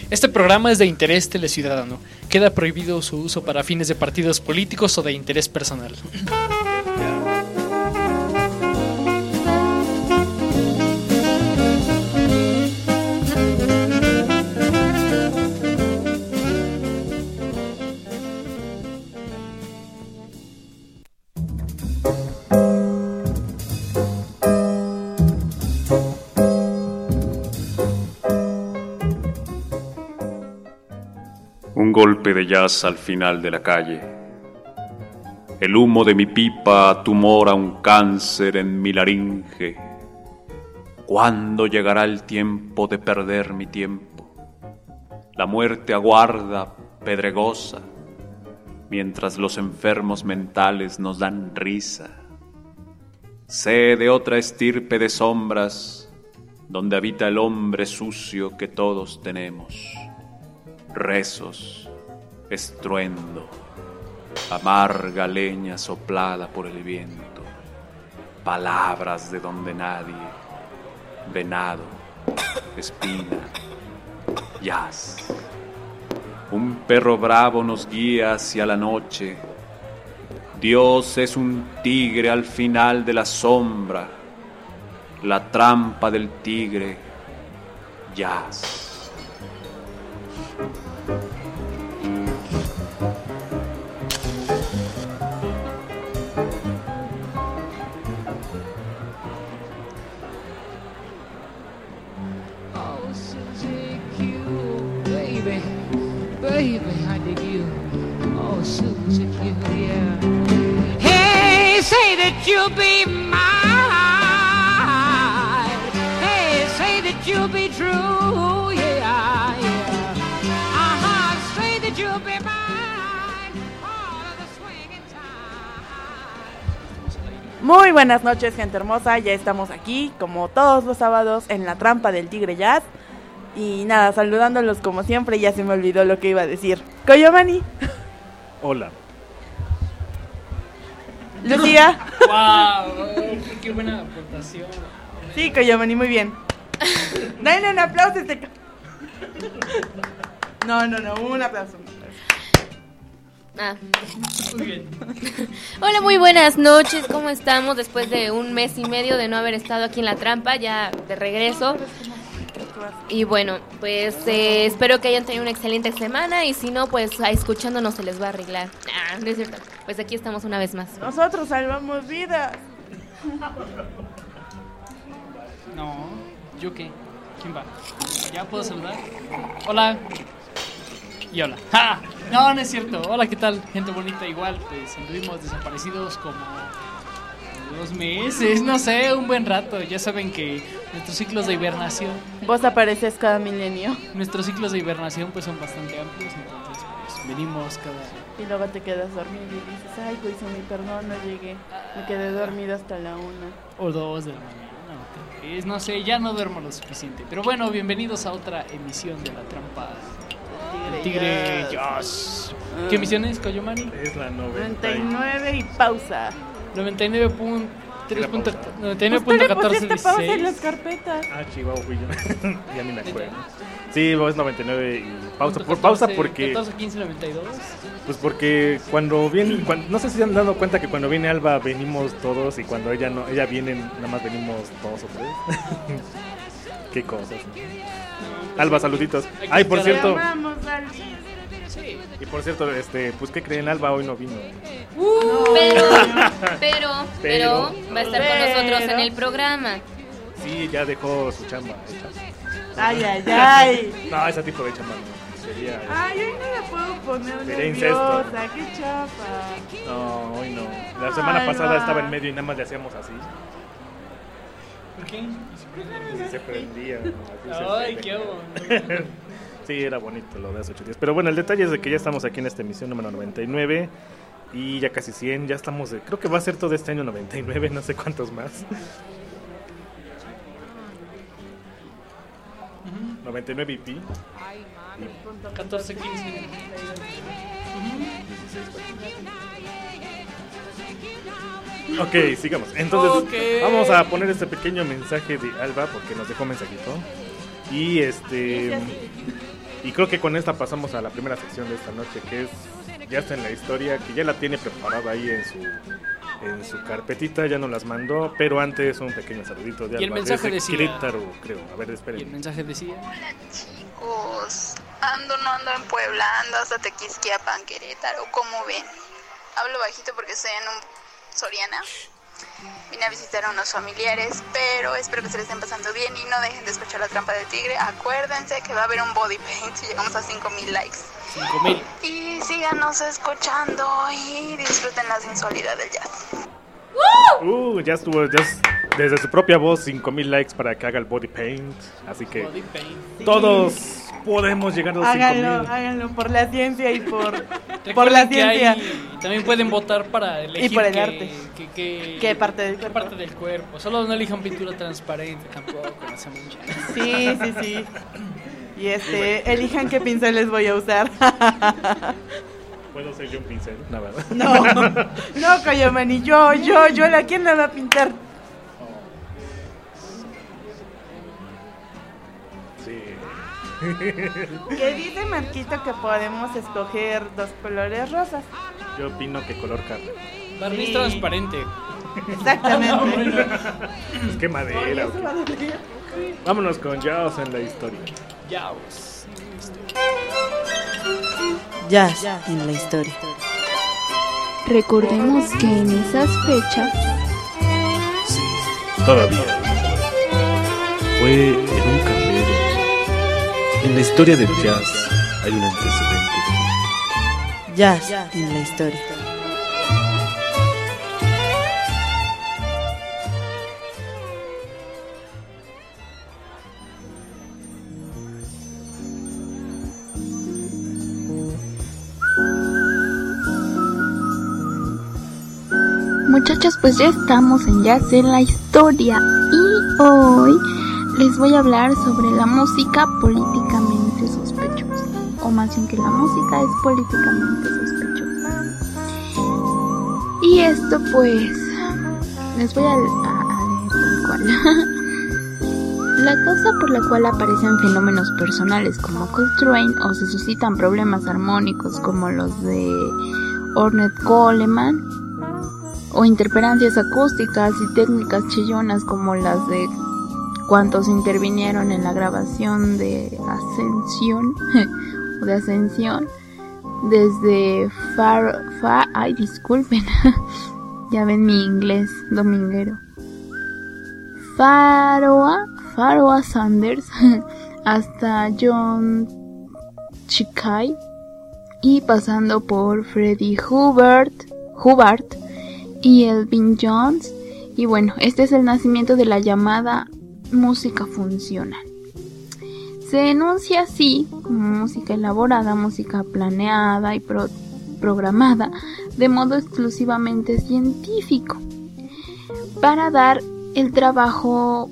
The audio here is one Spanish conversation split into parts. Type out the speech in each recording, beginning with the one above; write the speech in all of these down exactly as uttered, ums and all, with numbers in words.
Este programa es de interés teleciudadano. Queda prohibido su uso para fines de partidos políticos o de interés personal. Un golpe de jazz al final de la calle. El humo de mi pipa tumora un cáncer en mi laringe. ¿Cuándo llegará el tiempo de perder mi tiempo? La muerte aguarda, pedregosa, mientras los enfermos mentales nos dan risa. Sé de otra estirpe de sombras, donde habita el hombre sucio que todos tenemos. Rezos, estruendo, amarga leña soplada por el viento, palabras de donde nadie, venado, espina, jazz. Un perro bravo nos guía hacia la noche. Dios es un tigre al final de la sombra, la trampa del tigre, jazz. Baby, I dig you. Oh, Susie Q, yeah. Hey, say that you'll be mine. Hey, say that you'll be true, yeah, yeah. Uh-huh, say that you'll be mine. All of the swinging time. Muy buenas noches, gente hermosa. Ya estamos aquí, como todos los sábados, en la trampa del Tigre Jazz. Y nada, saludándolos como siempre, ya se me olvidó lo que iba a decir. Coyomani. Hola. Lucía. ¡Wow! ¡Qué buena aportación! Sí, Coyomani, muy bien. Denle un aplauso a este... No, no, no, un aplauso. Ah. Muy bien. Hola, muy buenas noches, ¿cómo estamos? Después de un mes y medio de no haber estado aquí en la trampa, ya de regreso. Y bueno, pues eh, espero que hayan tenido una excelente semana. Y si no, pues escuchándonos se les va a arreglar. Ah, no es cierto. Pues aquí estamos una vez más. Nosotros salvamos vidas. No, ¿yo qué? ¿Quién va? ¿Ya puedo saludar? Hola. Y hola. ¡Ja! No, no es cierto. Hola, ¿qué tal? Gente bonita, igual. Pues anduvimos desaparecidos como dos meses, no sé, un buen rato. Ya saben que nuestros ciclos de hibernación... Vos apareces cada milenio. Nuestros ciclos de hibernación pues son bastante amplios, entonces pues venimos cada... Y luego te quedas dormido y dices, ay, pues mi perdón, no llegué. Me quedé dormido hasta la una. O dos de la mañana, o tres, no sé, ya no duermo lo suficiente. Pero bueno, bienvenidos a otra emisión de La Trampa del Tigre Jazz. ¿Qué emisión es, Coyomani? Es la noventa y nueve y pausa. noventa y nueve punto tres, noventa y nueve punto Pues tú le catorce pusiste pausa en dieciséis. las carpetas. Ah, chihuahua, fui yo. Ya ni me acuerdo. Sí, es noventa y nueve y pausa. Por pausa porque... catorce, quince, noventa y dos. Pues porque cuando viene... Cuando, no sé si se han dado cuenta que cuando viene Alba venimos todos y cuando ella no ella viene nada más venimos dos o tres. Qué cosas. Alba, saluditos. Ay, por cierto... Y por cierto, este, pues ¿qué creen? Alba hoy no vino. Uh, pero, pero, pero, va a estar con nosotros en el programa. Sí, ya dejó su chamba hecha. Ay, ay, ay. No, ese tipo de chamba no. Sería... Ay, hoy no la puedo poner Sería nerviosa, incesto. qué chapa. No, hoy no. La semana Ay, pasada va. estaba en medio y nada más le hacíamos así. ¿Por qué? Y se prendía. ¿No? Así Ay, se qué prendía. bonito. Sí, era bonito lo de hace ocho días. Pero bueno, el detalle es de que ya estamos aquí en esta emisión número noventa y nueve. Y ya casi cien, ya estamos de... Creo que va a ser todo este año noventa y nueve, no sé cuántos más. Uh-huh. noventa y nueve y pi. Y... catorce, quince. Uh-huh. Ok, sigamos. Entonces, okay. Vamos a poner este pequeño mensaje de Alba porque nos dejó mensajito. Y este... Y creo que con esta pasamos a la primera sección de esta noche, que es Ya está en la historia, que ya la tiene preparada ahí en su en su carpetita, ya nos las mandó, pero antes un pequeño saludito de Y el Alba, mensaje desde decía... Querétaro, creo. A ver, esperen. Y el mensaje decía... Hola chicos, ando no ando en Puebla, ando hasta Tequisquiapan, Querétaro, ¿cómo ven? Hablo bajito porque estoy en un Soriana. Vine a visitar a unos familiares, pero espero que se les estén pasando bien y no dejen de escuchar La Trampa del Tigre. Acuérdense que va a haber un body paint si llegamos a cinco mil likes. cinco mil. Y síganos escuchando y disfruten la sensualidad del jazz. Uh, ya estuvo, ya es- desde su propia voz, cinco mil likes para que haga el body paint. Así que Body paint. todos podemos llegar a los cinco Háganlo, mil. háganlo por la ciencia y por, por Recuerden la que ciencia. hay- también pueden votar para elegir Y por el qué, arte. qué- qué- ¿Qué parte del qué cuerpo? parte del cuerpo. Solo no elijan pintura transparente tampoco, no se manchan. Sí, sí, sí. Y este, elijan qué pincel les voy a usar. ¿Puedo ser yo un pincel? La verdad. No, no, Coyomani, yo, yo, yo, ¿la quién la va a pintar? Sí. Que dice Marquito que podemos escoger dos colores rosas. Yo opino que color carne. Barniz Sí. transparente. Exactamente. Pues qué madera. ¿o qué? Vámonos con Jaws en la historia. Ya, pues. Jazz en la historia. Recordemos que en esas fechas Todavía. Fue en un café. En la historia del jazz hay un antecedente. Jazz en la historia. Muchachos, pues ya estamos en Jazz en la historia y hoy les voy a hablar sobre la música políticamente sospechosa, o más bien que la música es políticamente sospechosa. Y esto pues les voy a, a- a leer tal cual. La causa por la cual aparecen fenómenos personales como Coltrane o se suscitan problemas armónicos como los de Ornette Coleman, o interferencias acústicas y técnicas chillonas como las de cuantos intervinieron en la grabación de Ascensión o de Ascensión desde Far, Far ay disculpen ya ven mi inglés dominguero, Pharoah Pharoah Sanders hasta John Chikai y pasando por Freddie Hubbard Hubbard y Elvin Jones. Y bueno, este es el nacimiento de la llamada música funcional. Se enuncia así como música elaborada, música planeada y pro- programada de modo exclusivamente científico para dar el trabajo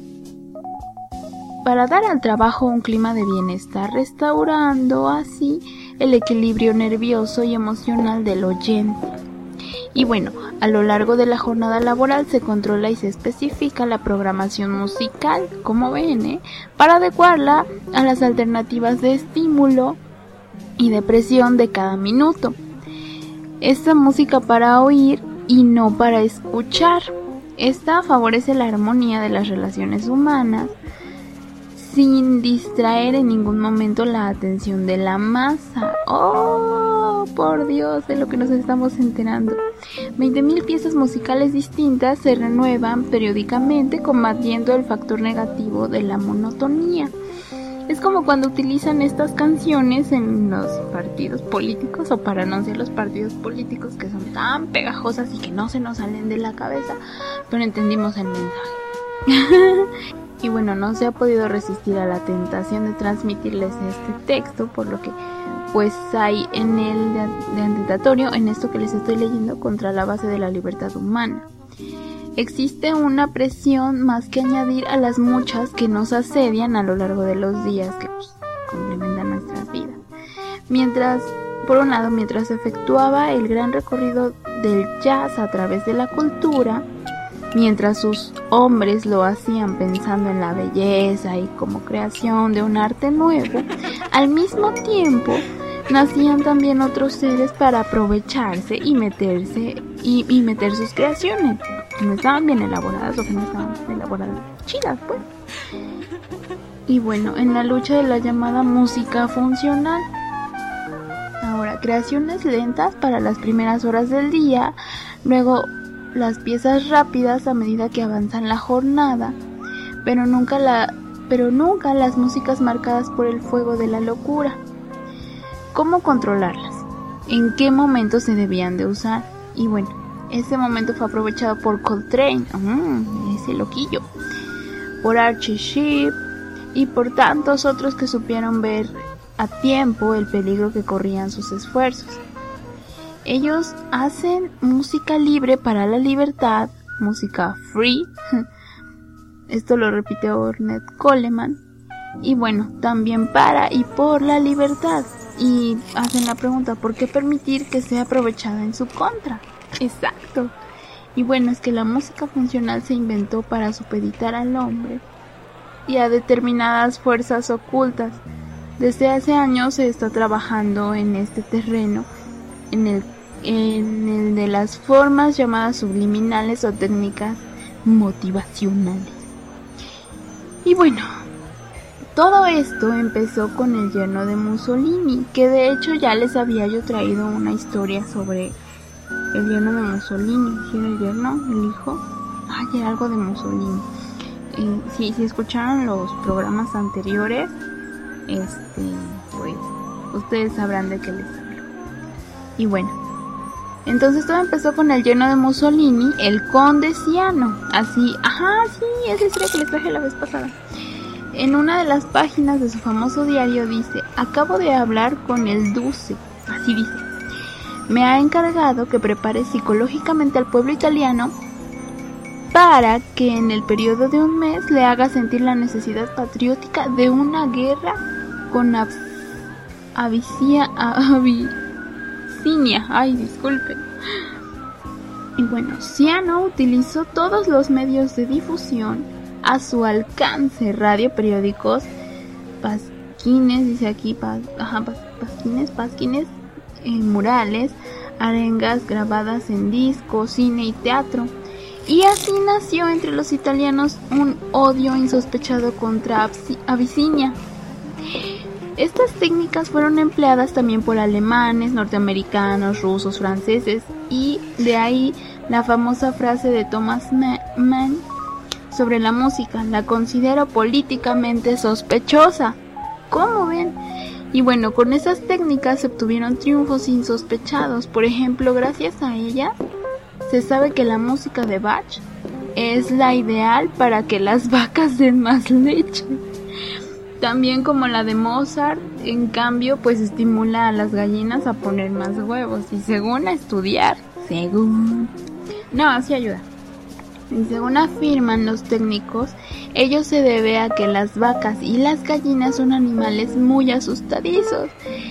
para dar al trabajo un clima de bienestar, restaurando así el equilibrio nervioso y emocional del oyente. Y bueno, a lo largo de la jornada laboral se controla y se especifica la programación musical, como ven, ¿eh? Para adecuarla a las alternativas de estímulo y de presión de cada minuto. Esta música para oír y no para escuchar. Esta favorece la armonía de las relaciones humanas sin distraer en ningún momento la atención de la masa. ¡Oh, por Dios, de lo que nos estamos enterando! veinte mil piezas musicales distintas se renuevan periódicamente combatiendo el factor negativo de la monotonía. Es como cuando utilizan estas canciones en los partidos políticos o para anunciar los partidos políticos que son tan pegajosas y que no se nos salen de la cabeza, pero entendimos el mensaje. Y bueno, no se ha podido resistir a la tentación de transmitirles este texto, por lo que pues hay en el de, de atentatorio en esto que les estoy leyendo contra la base de la libertad humana. Existe una presión más que añadir a las muchas que nos asedian a lo largo de los días que pues, complementan nuestras vidas. Mientras, por un lado, mientras se efectuaba el gran recorrido del jazz a través de la cultura, mientras sus hombres lo hacían pensando en la belleza y como creación de un arte nuevo, al mismo tiempo nacían también otros seres para aprovecharse y meterse y, y meter sus creaciones que no estaban bien elaboradas o que no estaban elaboradas chidas, pues. Y bueno, en la lucha de la llamada música funcional. Ahora, creaciones lentas para las primeras horas del día, luego las piezas rápidas a medida que avanzan la jornada, pero nunca la pero nunca las músicas marcadas por el fuego de la locura. ¿Cómo controlarlas? ¿En qué momento se debían de usar? Y bueno, ese momento fue aprovechado por Coltrane, mm, ese loquillo, por Archie Shepp y por tantos otros que supieron ver a tiempo el peligro que corrían sus esfuerzos. Ellos hacen música libre para la libertad, música free. Esto lo repite Ornette Coleman. Y bueno, también para y por la libertad. Y hacen la pregunta, ¿por qué permitir que sea aprovechada en su contra? Exacto. Y bueno, es que la música funcional se inventó para supeditar al hombre y a determinadas fuerzas ocultas. Desde hace años se está trabajando en este terreno, en el, en el de las formas llamadas subliminales o técnicas motivacionales. Y bueno, todo esto empezó con el yerno de Mussolini, que de hecho ya les había yo traído una historia sobre el yerno de Mussolini. ¿Sí era el yerno? ¿El hijo? Ay, era algo de Mussolini. Eh, sí, si escucharon los programas anteriores, este, pues, ustedes sabrán de qué les hablo. Y bueno, entonces todo empezó con el yerno de Mussolini, el conde Ciano. Así, ajá, sí, esa historia que les traje la vez pasada. En una de las páginas de su famoso diario dice: acabo de hablar con el Duce, así dice. Me ha encargado que prepare psicológicamente al pueblo italiano para que en el periodo de un mes le haga sentir la necesidad patriótica de una guerra con Ab- Abisinia, Abisinia, ay, disculpen. Y bueno, Ciano utilizó todos los medios de difusión a su alcance: radio, periódicos, pasquines, dice aquí, pas, ajá, pas, pasquines, pasquines, eh, murales, arengas grabadas en disco, cine y teatro. Y así nació entre los italianos un odio insospechado contra Abisinia. Estas técnicas fueron empleadas también por alemanes, norteamericanos, rusos, franceses, y de ahí la famosa frase de Thomas Mann sobre la música: la considero políticamente sospechosa. ¿Cómo ven? Y bueno, con esas técnicas se obtuvieron triunfos insospechados. Por ejemplo, gracias a ellas se sabe que la música de Bach es la ideal para que las vacas den más leche. También como la de Mozart, en cambio, pues estimula a las gallinas a poner más huevos. Y según a estudiar, según... No, así ayuda. Y según afirman los técnicos, ello se debe a que las vacas y las gallinas son animales muy asustadizos.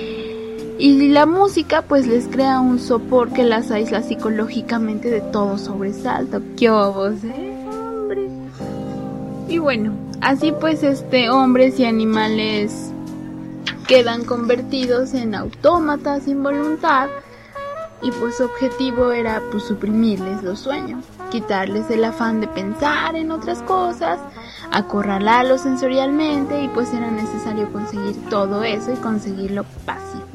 Y la música pues les crea un sopor que las aísla psicológicamente de todo sobresalto. ¡Qué obos, eh, hombre! Y bueno, así pues este hombres y animales quedan convertidos en autómatas sin voluntad. Y pues su objetivo era pues suprimirles los sueños, quitarles el afán de pensar en otras cosas, acorralarlos sensorialmente, y pues era necesario conseguir todo eso y conseguirlo pacíficamente.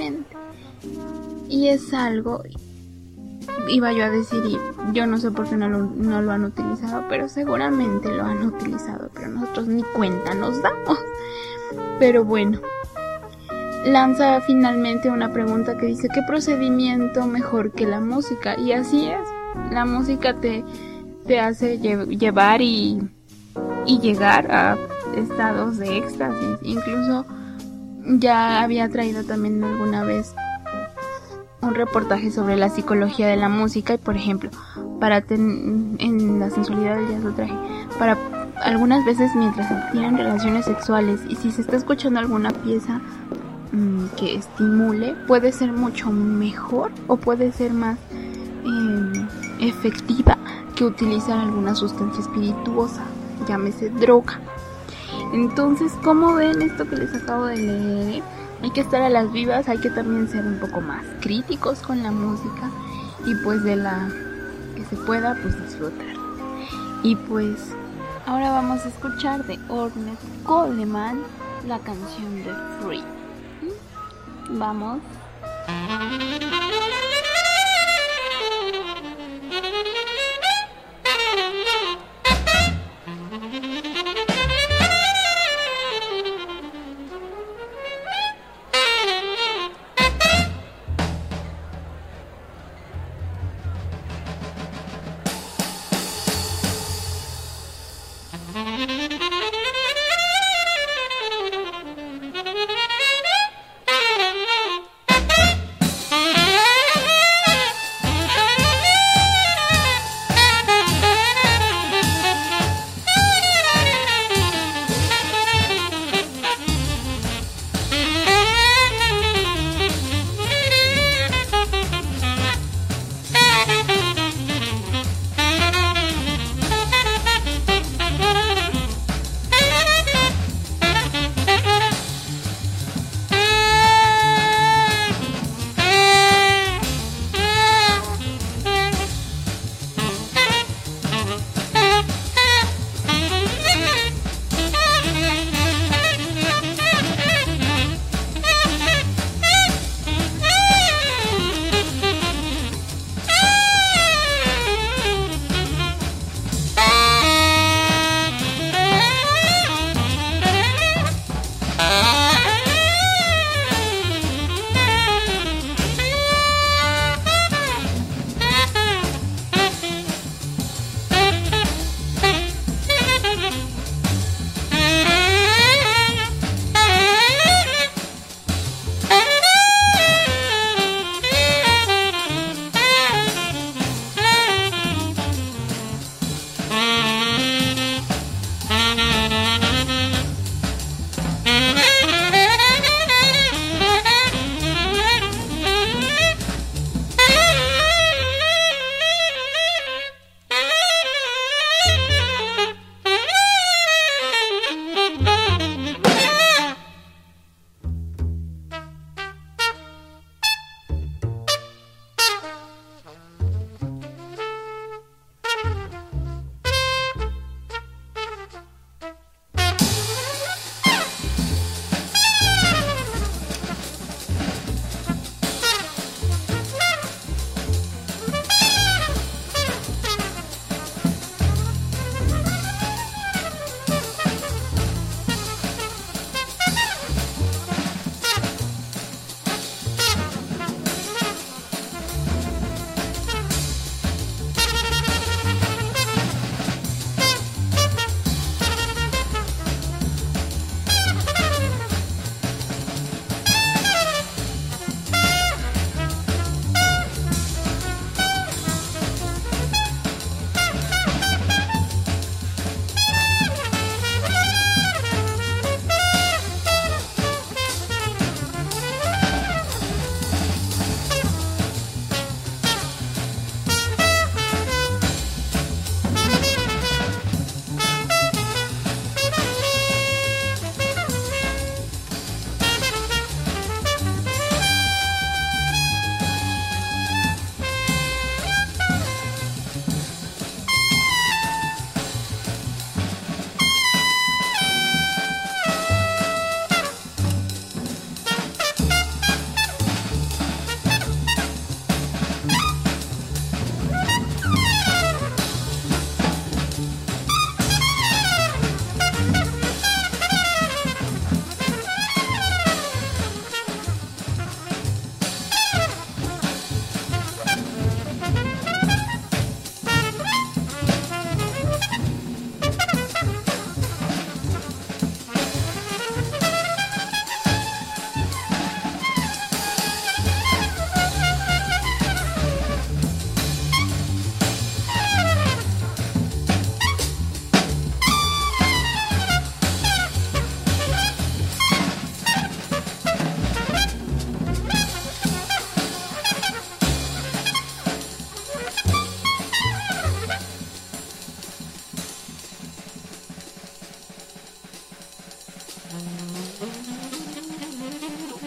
Y es algo, iba yo a decir, y yo no sé por qué no lo, no lo han utilizado, pero seguramente lo han utilizado, pero nosotros ni cuenta nos damos. Pero bueno, lanza finalmente una pregunta que dice: ¿qué procedimiento mejor que la música? Y así es, la música te, te hace lle- llevar y, y llegar a estados de éxtasis. Incluso ya había traído también alguna vez un reportaje sobre la psicología de la música, y por ejemplo, para ten, en la sensualidad del jazz lo traje, para algunas veces mientras se tienen relaciones sexuales, y si se está escuchando alguna pieza mmm, que estimule, puede ser mucho mejor o puede ser más eh, efectiva que utilizar alguna sustancia espirituosa, llámese droga. Entonces, ¿cómo ven esto que les acabo de leer? Hay que estar a las vivas, hay que también ser un poco más críticos con la música y pues de la que se pueda, pues disfrutar. Y pues ahora vamos a escuchar de Ornette Coleman la canción de Free. Vamos. Thank you.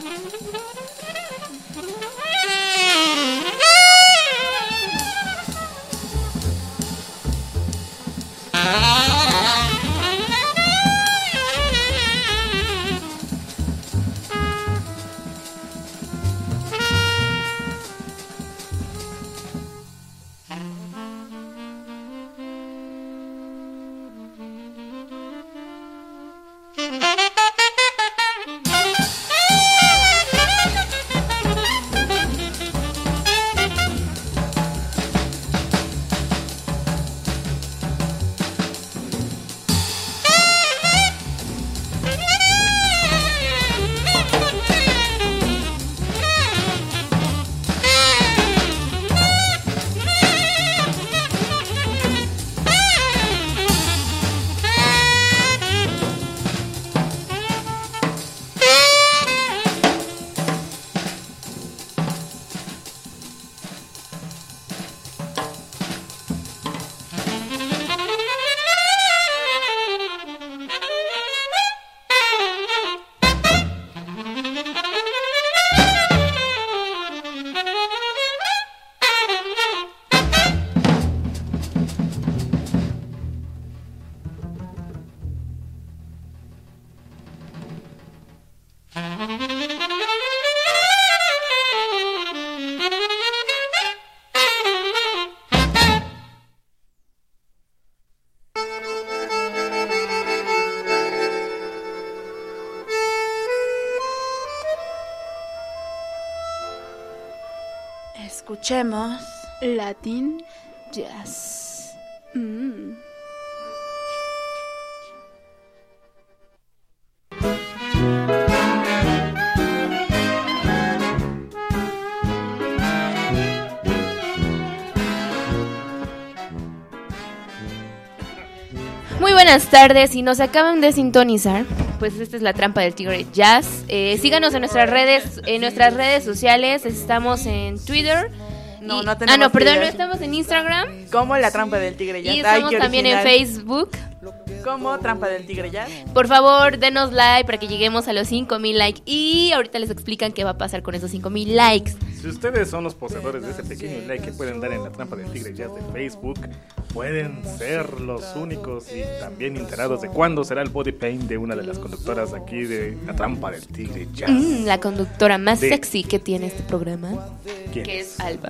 Escuchemos Latin Jazz. Mm. Muy buenas tardes, si nos acaban de sintonizar, pues esta es la trampa del tigre jazz. Eh, síganos en nuestras redes, en nuestras redes sociales. Estamos en Twitter. No, y, no tenemos Ah, no, perdón, no Twitter. estamos en Instagram. Como la trampa del tigre jazz. Y Ay, estamos qué también en original. Facebook. Como trampa del tigre jazz. Por favor, denos like para que lleguemos a los cinco mil likes. Y ahorita les explican qué va a pasar con esos cinco mil likes. Si ustedes son los poseedores de ese pequeño like que pueden dar en la trampa del tigre jazz de Facebook, pueden ser los únicos y también enterados de cuándo será el body paint de una de las conductoras aquí de la trampa del tigre jazz. Mm, la conductora más De- sexy que tiene este programa, ¿Quién que es Alba.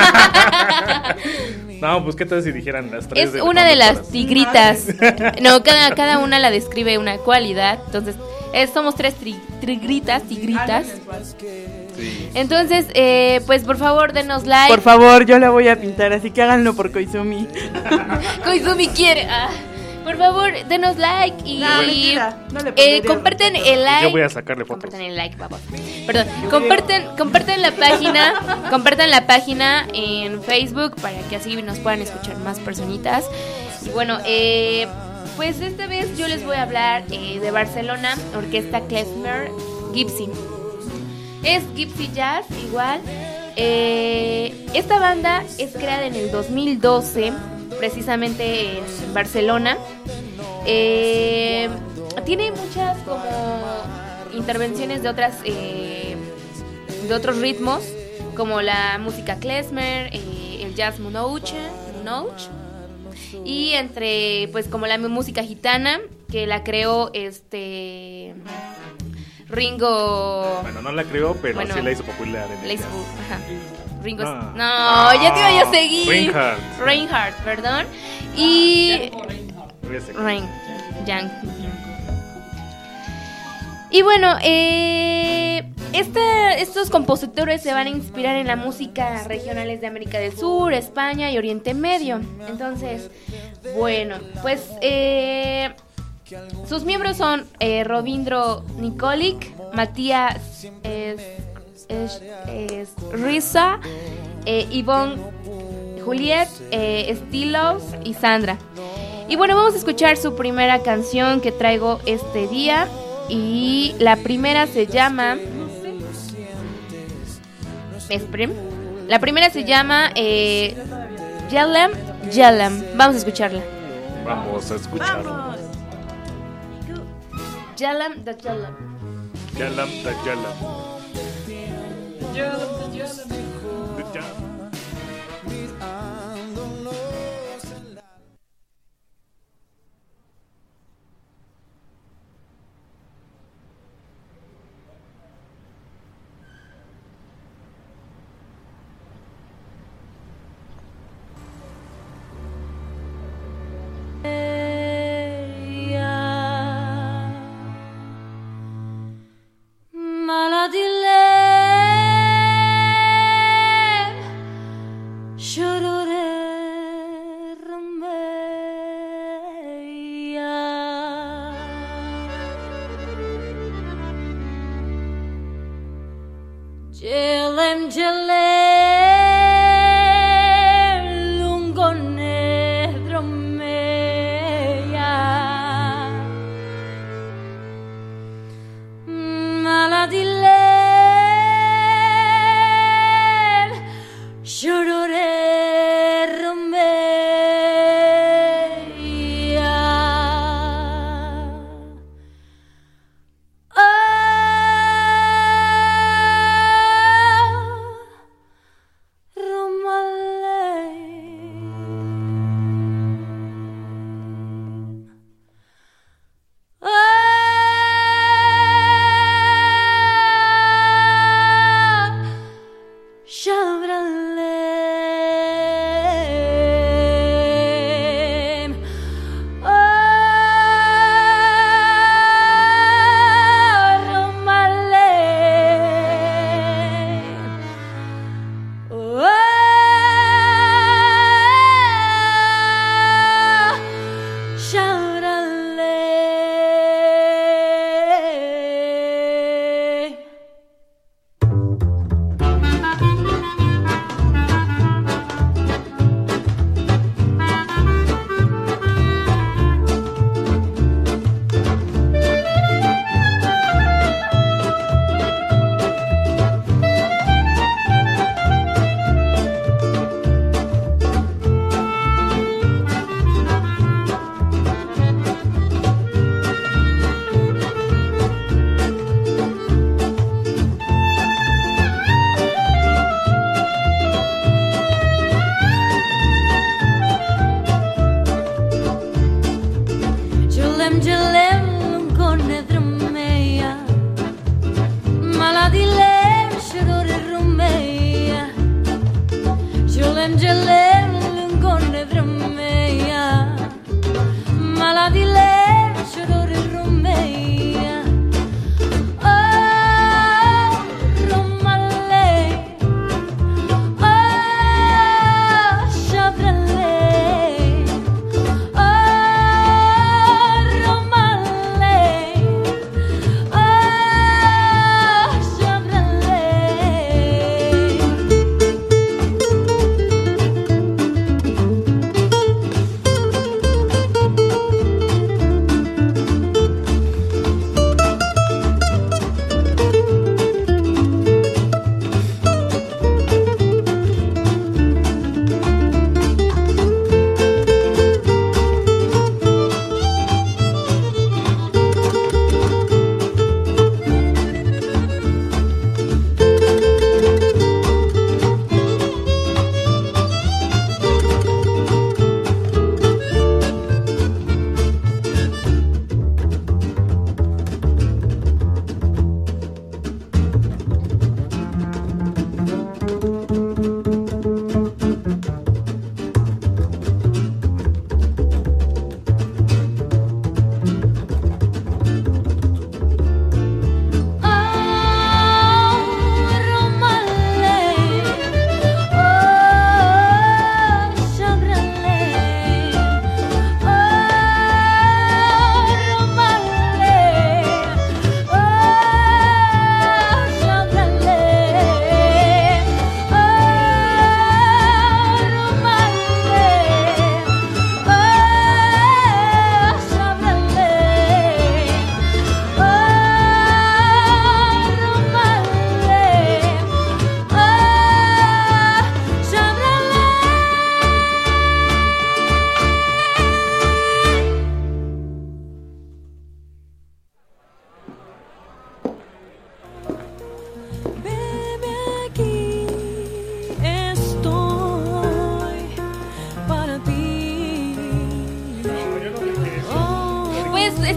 No, pues qué tal si dijeran las tres Es de una de las conductoras? tigritas. No, cada, cada una la describe una cualidad. Entonces, eh, somos tres tri- tigritas, tigritas. Sí. Entonces, eh, pues por favor, denos like. Por favor, yo la voy a pintar, así que háganlo por Koizumi. Koizumi quiere. Ah, por favor, denos like y No, mentira, no le eh, pondría comparten respeto. el like. Yo voy a sacarle fotos. Compartan el like, vamos. Perdón, comparten, comparten la página, compartan la página en Facebook para que así nos puedan escuchar más personitas. Y bueno, eh, pues esta vez yo les voy a hablar eh, de Barcelona, Orquesta Klezmer Gypsy. Es Gypsy Jazz, igual. Eh, esta banda es creada en el dos mil doce, precisamente en Barcelona. Eh, tiene muchas como intervenciones de otras eh, de otros ritmos, como la música klezmer, eh, el jazz munouche, munouche, y entre pues como la música gitana que la creó este Ringo. Bueno, no la creó, pero Bueno, sí la hizo popular en el la hizo- jazz. ajá. Ringo. No. No, ya te iba yo a seguir. Reinhardt. Reinhardt, perdón. Y Ese. Rein, Yang. Y bueno, eh, esta, estos compositores se van a inspirar en la música regionales de América del Sur, España y Oriente Medio. Entonces, bueno, pues eh, sus miembros son eh, Robindro Nikolic, Matías es, es, es Risa, eh, Ivonne Juliet, eh, Stilos y Sandra. Y bueno, vamos a escuchar su primera canción que traigo este día. Y la primera se llama... Esperen. La primera se llama eh, Yelam Yelam. Vamos a escucharla. Vamos a escucharlo. Yelam da Yelam. Yalam da yalam. Jelem jelem lungone dromeya maladilem shorore romeya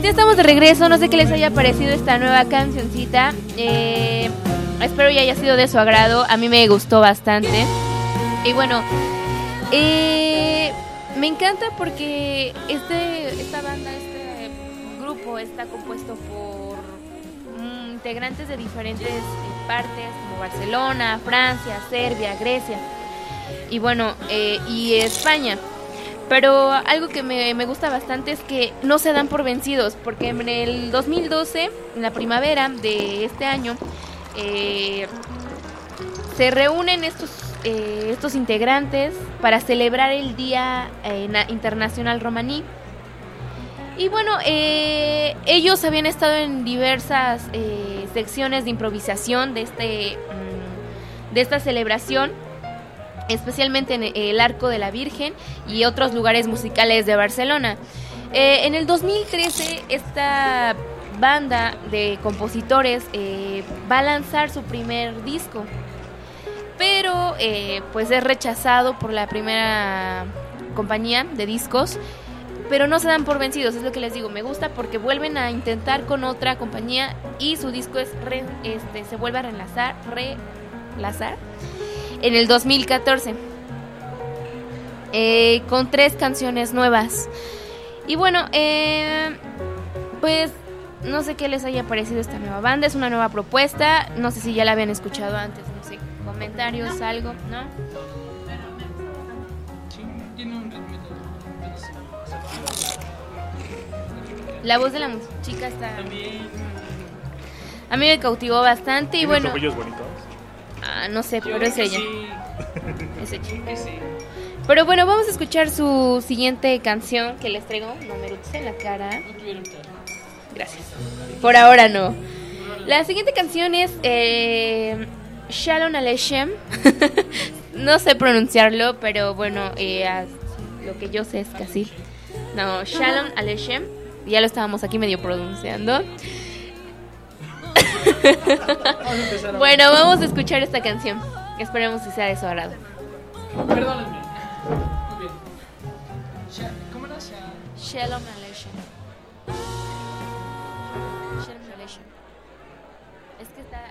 ya estamos de regreso. No sé qué les haya parecido esta nueva cancioncita. Eh, espero ya haya sido de su agrado. A mí me gustó bastante. Y bueno, eh, me encanta porque este, esta banda, este grupo está compuesto por mm, integrantes de diferentes eh, partes, como Barcelona, Francia, Serbia, Grecia y bueno, eh, y España. Pero algo que me, me gusta bastante es que no se dan por vencidos, porque en el dos mil doce, en la primavera de este año, eh, se reúnen estos, eh, estos integrantes para celebrar el Día eh, Internacional Romaní. Y bueno, eh, ellos habían estado en diversas eh, secciones de improvisación de, este, mm, de esta celebración, especialmente en el Arco de la Virgen y otros lugares musicales de Barcelona. Eh, en el dos mil trece, esta banda de compositores eh, va a lanzar su primer disco, pero eh, pues es rechazado por la primera compañía de discos, pero no se dan por vencidos, es lo que les digo. Me gusta porque vuelven a intentar con otra compañía y su disco es re, este, se vuelve a relanzar, relanzar en el dos mil catorce, eh, con tres canciones nuevas. Y bueno, eh, pues no sé qué les haya parecido esta nueva banda. Es una nueva propuesta, no sé si ya la habían escuchado antes, no sé, comentarios, algo, ¿no? La voz de la chica está... A mí me cautivó bastante y bueno... ¿Tiene cabellos bonitos? Ah, no sé, pero es ella. Es ella. Pero bueno, vamos a escuchar su siguiente canción que les traigo. No me rutes la cara. Gracias. Por ahora no. La siguiente canción es eh, Shalom Aleichem. No sé pronunciarlo, pero bueno, eh, lo que yo sé es que así. No, Shalom Aleichem. Ya lo estábamos aquí medio pronunciando. Bueno, vamos a escuchar esta canción. Esperemos que sea de su agrado. Perdónenme. Muy bien. ¿Cómo era? Shalom Aleichem. Shalom Aleichem. Es que está...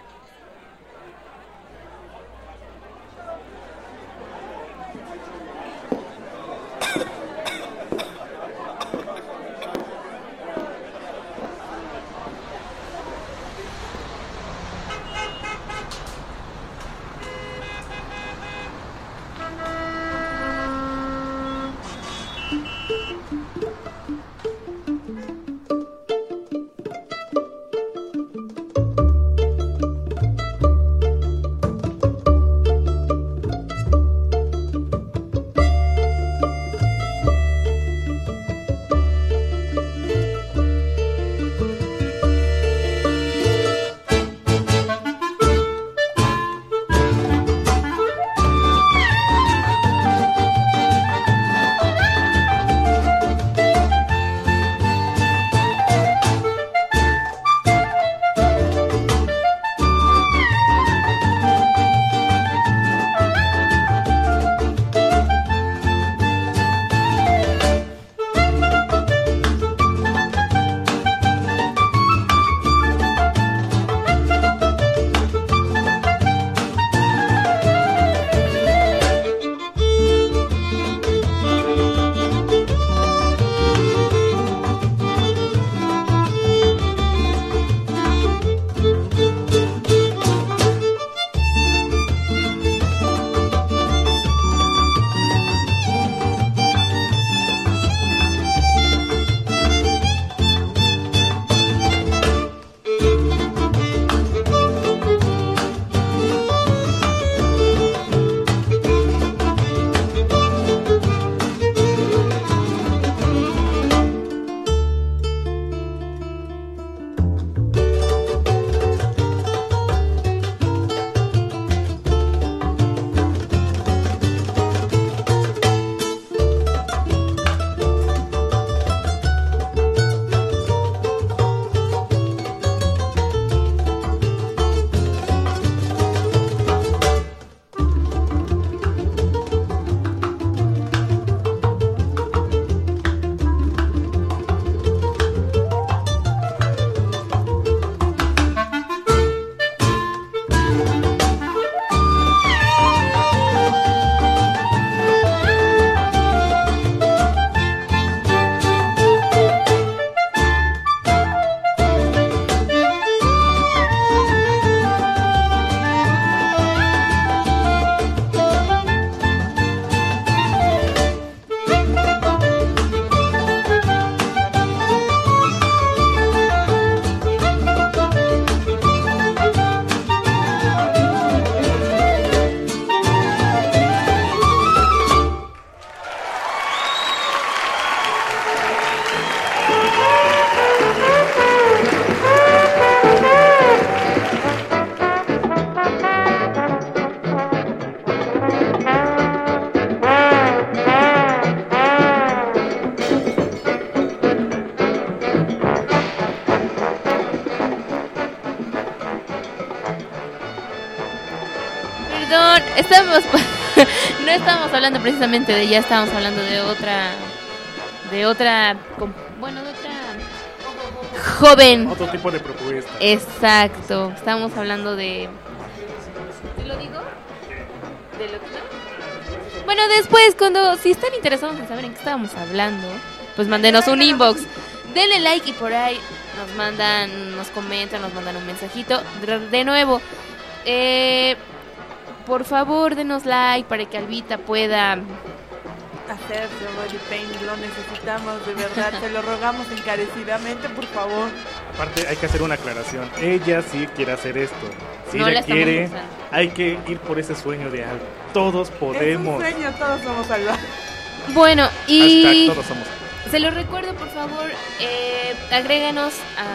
Perdón, estamos no estábamos hablando precisamente de ella, estábamos hablando de otra de otra bueno, de otra joven. Otro tipo de propuesta. Exacto, estamos hablando de ¿te lo digo? De lo que no. Bueno, después cuando si están interesados en saber en qué estábamos hablando, pues mándenos un inbox. Denle like y por ahí nos mandan, nos comentan, nos mandan un mensajito. De, de nuevo, eh, por favor, denos like para que Albita pueda hacer The Body Paint. Lo necesitamos, de verdad. Te lo rogamos encarecidamente, por favor. Aparte, hay que hacer una aclaración. Ella sí quiere hacer esto. Si no ella la quiere, usando. hay que ir por ese sueño de algo. Todos podemos. Es un sueño, todos somos salvados. Bueno, y Hashtag todos somos. Se lo recuerdo, por favor, eh, agréganos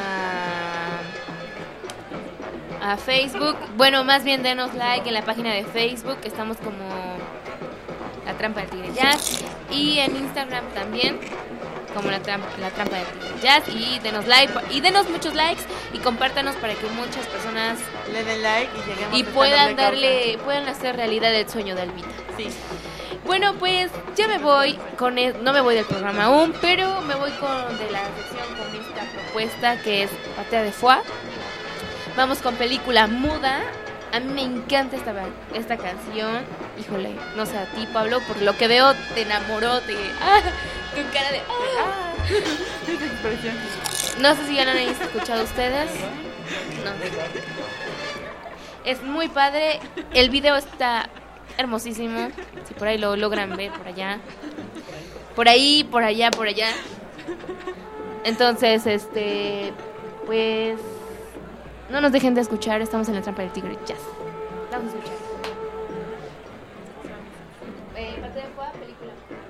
a, a Facebook. Bueno, más bien denos like en la página de Facebook. Estamos como La Trampa del Tigre Jazz. Y en Instagram también, como La Trampa, la trampa del Tigre Jazz. Y denos like, y denos muchos likes y compártanos para que muchas personas le den like y lleguemos y a esta puedan noble darle, causa. puedan hacer realidad el sueño de Albita. Sí. Bueno, pues ya me voy con el, no me voy del programa aún, pero me voy con de la sección con esta propuesta que es Patea de Foie. Vamos con película muda. A mí me encanta esta esta canción. Híjole, no sé a ti, Pablo, por lo que veo te enamoró, te ah, tu cara de ah. Esa expresión. No sé si ya lo han escuchado ustedes. No. Es muy padre. El video está hermosísimo. Si por ahí lo logran ver, por allá. Por ahí, por allá, por allá. Entonces, este... pues... no nos dejen de escuchar. Estamos en La Trampa del Tigre Jazz. Vamos a escuchar. Eh, parte de Foie, película.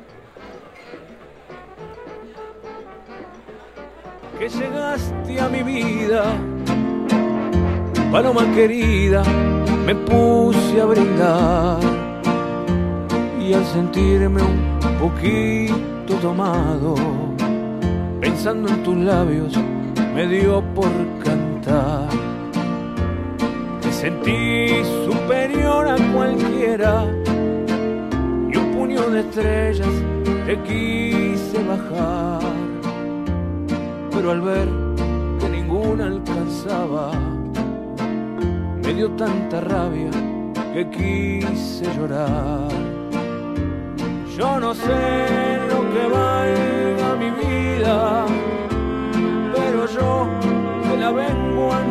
Que llegaste a mi vida, paloma querida, me puse a brindar y al sentirme un poquito tomado, pensando en tus labios, me dio por cantar. Te sentí superior a cualquiera y un puño de estrellas te quise bajar, pero al ver que ninguna alcanzaba, me dio tanta rabia que quise llorar. Yo no sé lo que valga mi vida, pero yo te la vengo a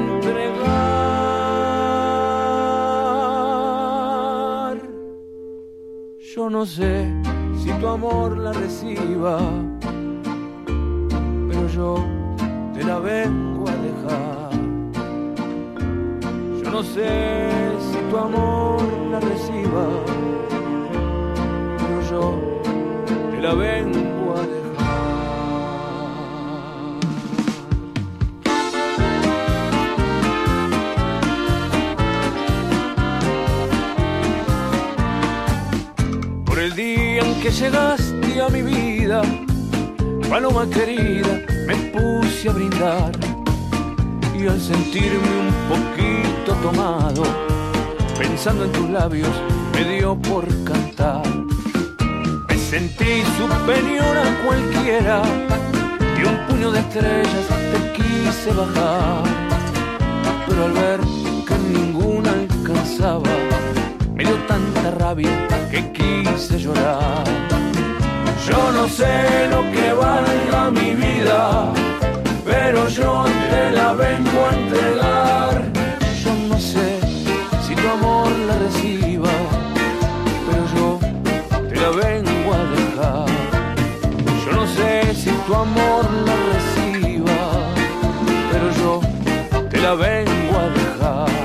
entregar. Yo no sé si tu amor la reciba, pero yo te la vengo a dejar. Yo no sé si tu amor la reciba, pero yo te la vengo a dejar. Por el día en que llegaste a mi vida, paloma querida, me puse a brindar y al sentirme un poquito tomado, pensando en tus labios, me dio por cantar. Me sentí superior a cualquiera y un puño de estrellas te quise bajar, pero al ver que ninguna alcanzaba, rabia que quise llorar. Yo no sé lo que valga mi vida, pero yo te la vengo a entregar. Yo no sé si tu amor la reciba, pero yo te la vengo a dejar. Yo no sé si tu amor la reciba, pero yo te la vengo a dejar.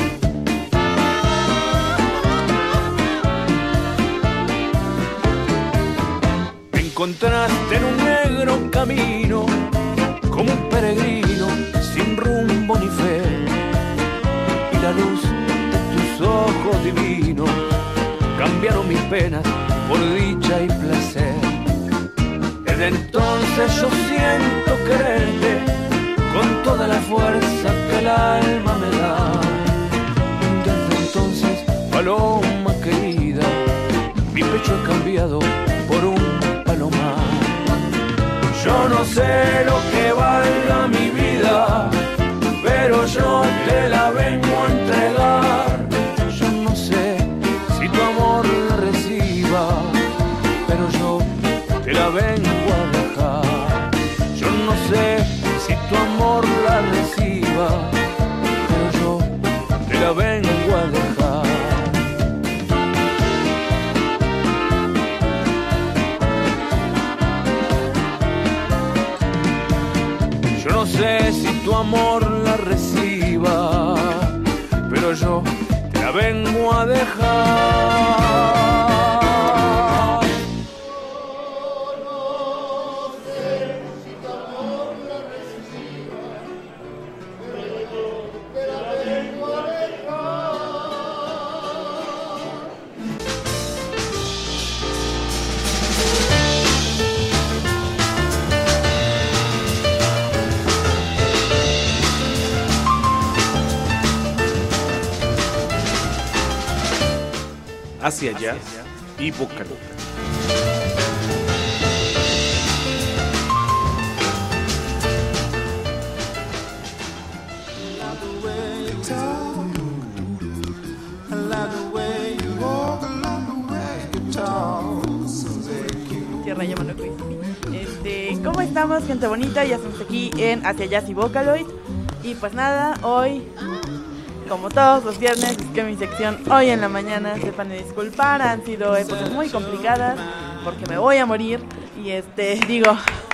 Me encontraste en un negro camino, como un peregrino sin rumbo ni fe, y la luz de tus ojos divinos cambiaron mis penas por dicha y placer. Desde entonces yo siento quererte con toda la fuerza que el alma me da. Desde entonces, paloma querida, mi pecho ha cambiado por un palomar. Yo no sé lo que valga mi vida, pero yo te la vengo a entregar. Yo no sé si tu amor la reciba, pero yo te la vengo a dejar. Yo no sé si tu amor la reciba, pero yo te la vengo a dejar. Yo no sé si tu amor la reciba, pero yo te la vengo a dejar. Hacia Jazz y Vocaloid. Tierra llamando quiz. Este, ¿cómo estamos, gente bonita? Ya estamos aquí en Hacia Jazz y Vocaloid. Y pues nada, hoy, como todos los viernes, que mi sección hoy en la mañana, sepan disculpar, han sido épocas muy complicadas porque me voy a morir y este, digo,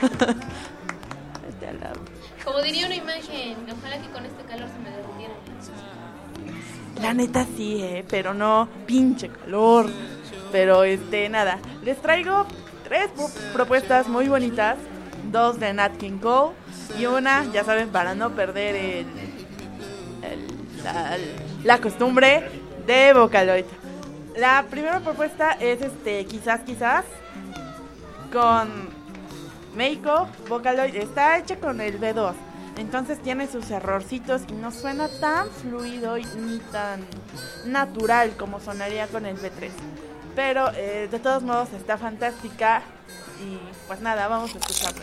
este al lado. Como diría una imagen, ojalá que con este calor se me derritiera. La neta sí, eh, pero no, pinche calor. Pero este, nada, les traigo tres pro- propuestas muy bonitas, dos de Nat King Cole y una, ya saben, para no perder el, el La, la costumbre de Vocaloid. La primera propuesta es este quizás quizás con Meiko. Vocaloid está hecha con el B dos, entonces tiene sus errorcitos y no suena tan fluido y ni tan natural como sonaría con el B tres, pero eh, de todos modos está fantástica y pues nada, vamos a escucharla.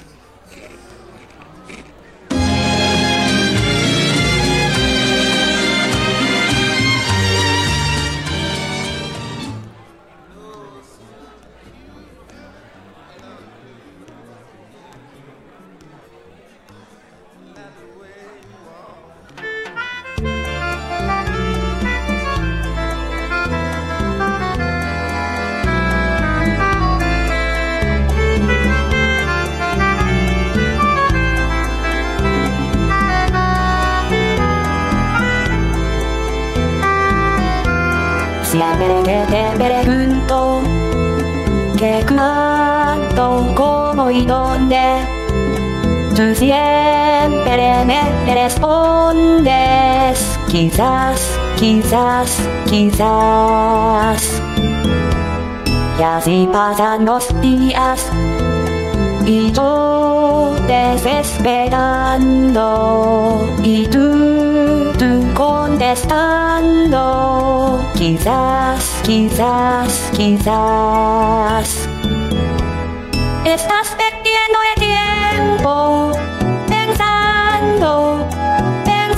Punto que cuando como y donde tú siempre me respondes quizás, quizás, quizás. Y así pasan los días y yo desesperando y tú, tú contestando quizás, quizás, quizás. Estás perdiendo el tiempo pensando,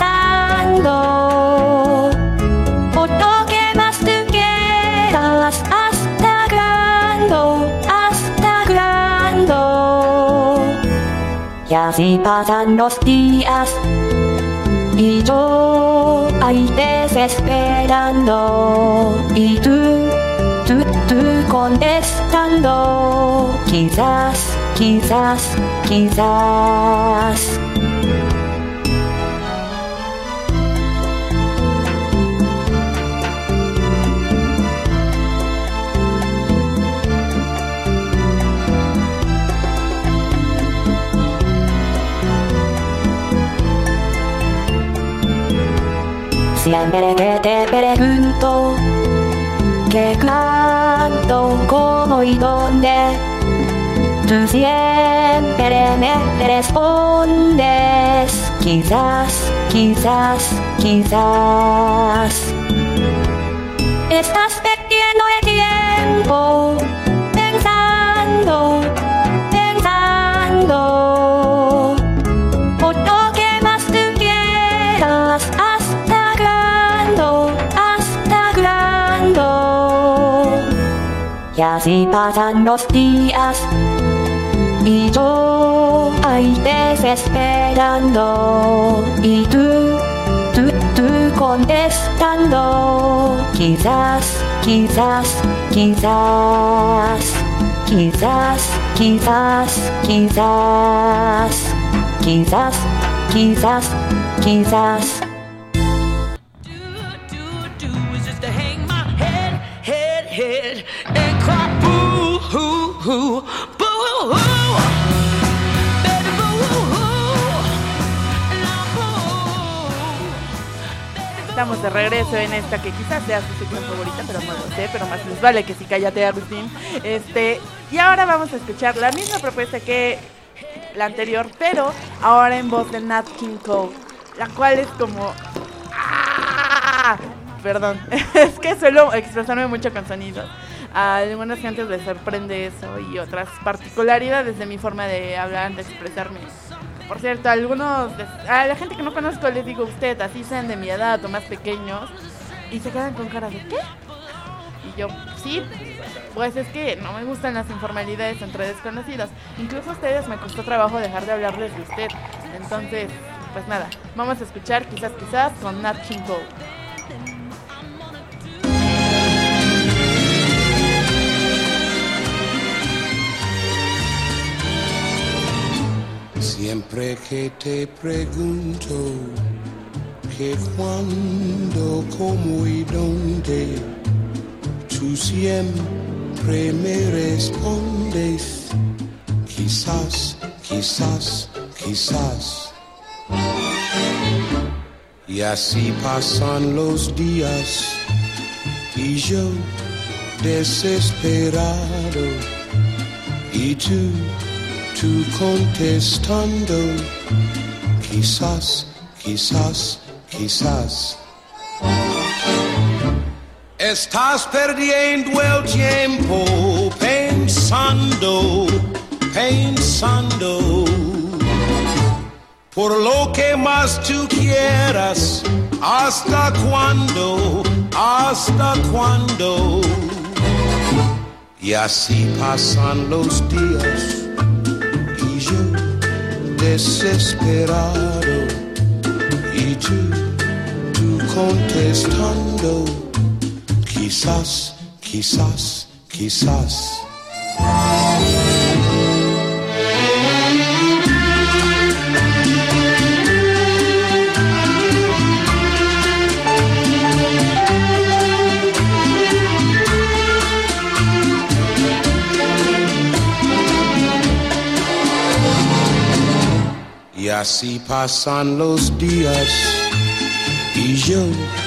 pensando por lo que más tú quieras Y así pasan los días y yo ahí desesperando y tú, tú, tú contestando. Quizás, quizás, quizás. Siempre que te pregunto qué, cuándo, cómo y dónde, tú siempre me respondes. Quizás, quizás, quizás. Estás perdiendo el tiempo pensando, pensando por lo que más tú quieras. Hasta cuándo. Y así pasan los días y yo ahí desesperando y tú, tú, tú contestando. Quizás, quizás, quizás. Quizás, quizás, quizás. Quizás, quizás, quizás. Head and cry boo hoo hoo boo hoo baby boo hoo. Estamos de regreso en esta que quizás sea su sección favorita, pero no lo sé, pero más les vale que sí, cállate, Agustín. Este, y ahora vamos a escuchar la misma propuesta que la anterior, pero ahora en voz de Nat King Cole, la cual es como ¡ah! Perdón, es que suelo expresarme mucho con sonidos. A algunas gentes les sorprende eso y otras particularidades de mi forma de hablar, de expresarme. Por cierto, a algunos, de, a la gente que no conozco les digo usted, así sean de mi edad o más pequeños, y se quedan con cara de ¿qué? Y yo, sí, pues es que no me gustan las informalidades entre desconocidos. Incluso a ustedes me costó trabajo dejar de hablarles de usted. Entonces, pues nada, vamos a escuchar Quizás Quizás con Nat King Cole. Siempre que te pregunto que cuándo, cómo y dónde, tú siempre me respondes quizás, quizás, quizás. Y así pasan los días y yo desesperado y tú Tú contestando, quizás, quizás, quizás. Estás perdiendo el tiempo pensando, pensando por lo que más tú quieras. ¿Hasta cuándo? ¿Hasta cuándo? Y así pasan los días desesperado y tú, tú contestando quizás, quizás, quizás. Y así pasan los días y yo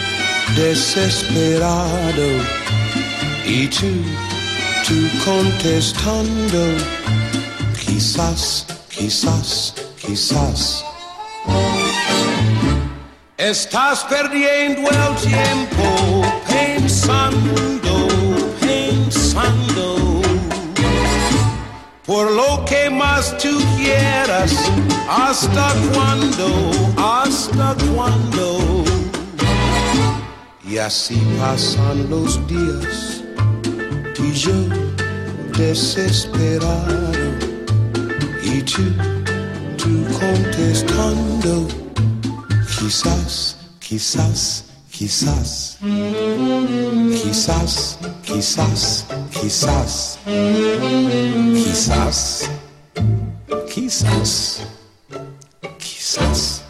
desesperado y tú, tú contestando quizás, quizás, quizás. Estás perdiendo el tiempo pensando, pensando por lo que más tú quieras. ¿Hasta cuándo? ¿Hasta cuándo? Y así pasan los días y yo desesperado y tú, tú contestando. Quizás, quizás, quizás. Quizás, quizás, quizás. Quizás, quizás, quizás.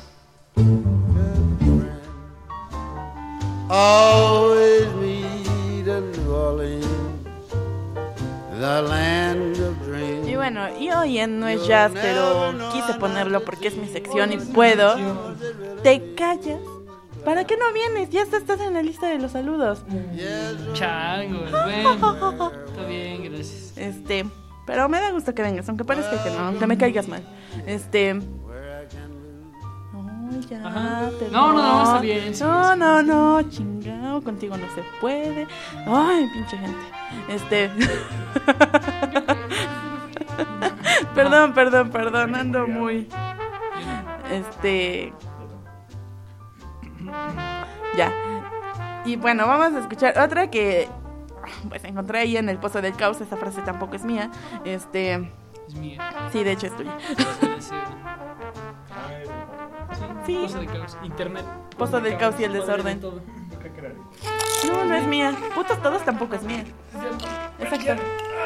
Always meet in New Orleans, the land of dreams. Y bueno, y hoy en No es Jazz, pero quise ponerlo porque es mi sección y puedo. Te callas. ¿Para qué no vienes? Ya estás en la lista de los saludos. Changos, bueno. Está bien, gracias. Este, pero me da gusto que vengas, aunque parezca que no, aunque me caigas mal. Este. No, ya. Ajá. Perdón. No, no, no, está bien. Sí, no, sí. no, no, chingado, contigo no se puede. Ay, pinche gente. Este. Perdón, perdón, perdón, ando muy. Este. Ya. Y bueno, vamos a escuchar otra que pues encontré ahí en el Pozo del Caos. Esa frase tampoco es mía. Este. Es mía. Sí, de hecho es tuya. Sí. Pozo del Caos. Internet. Pozo del Caos y el desorden. No, no es mía. Putos todos tampoco es mía. Exacto.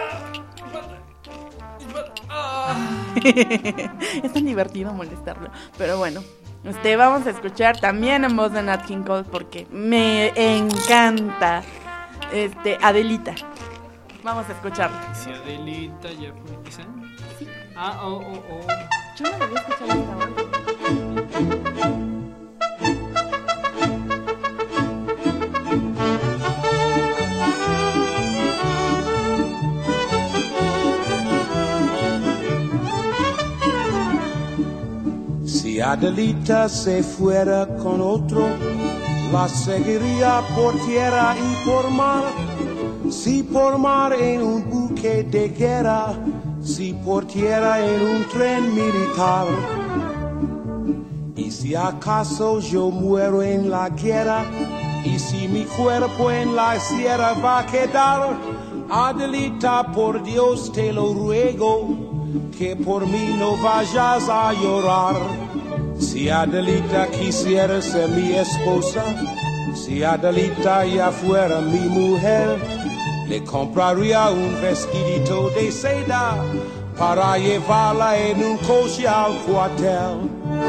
Es tan divertido molestarlo. Pero bueno, este, vamos a escuchar también en voz de Nat King Cole porque me encanta. Este, Adelita. Vamos a escucharla. Si Adelita ya fue esa. Sí. Ah, oh, oh, oh. Yo no debía escuchar esta voz. Si Adelita se fuera con otro, la seguiría por tierra y por mar. Si por mar en un buque de guerra, si por tierra en un tren militar. Y si acaso yo muero en la guerra, y si mi cuerpo en la sierra va a quedar, Adelita, por Dios te lo ruego, que por mí no vayas a llorar. Si Adelita quisiera ser mi esposa, si Adelita ya fuera mi mujer, le compraría un vestidito de seda para llevarla en un coche al cuartel.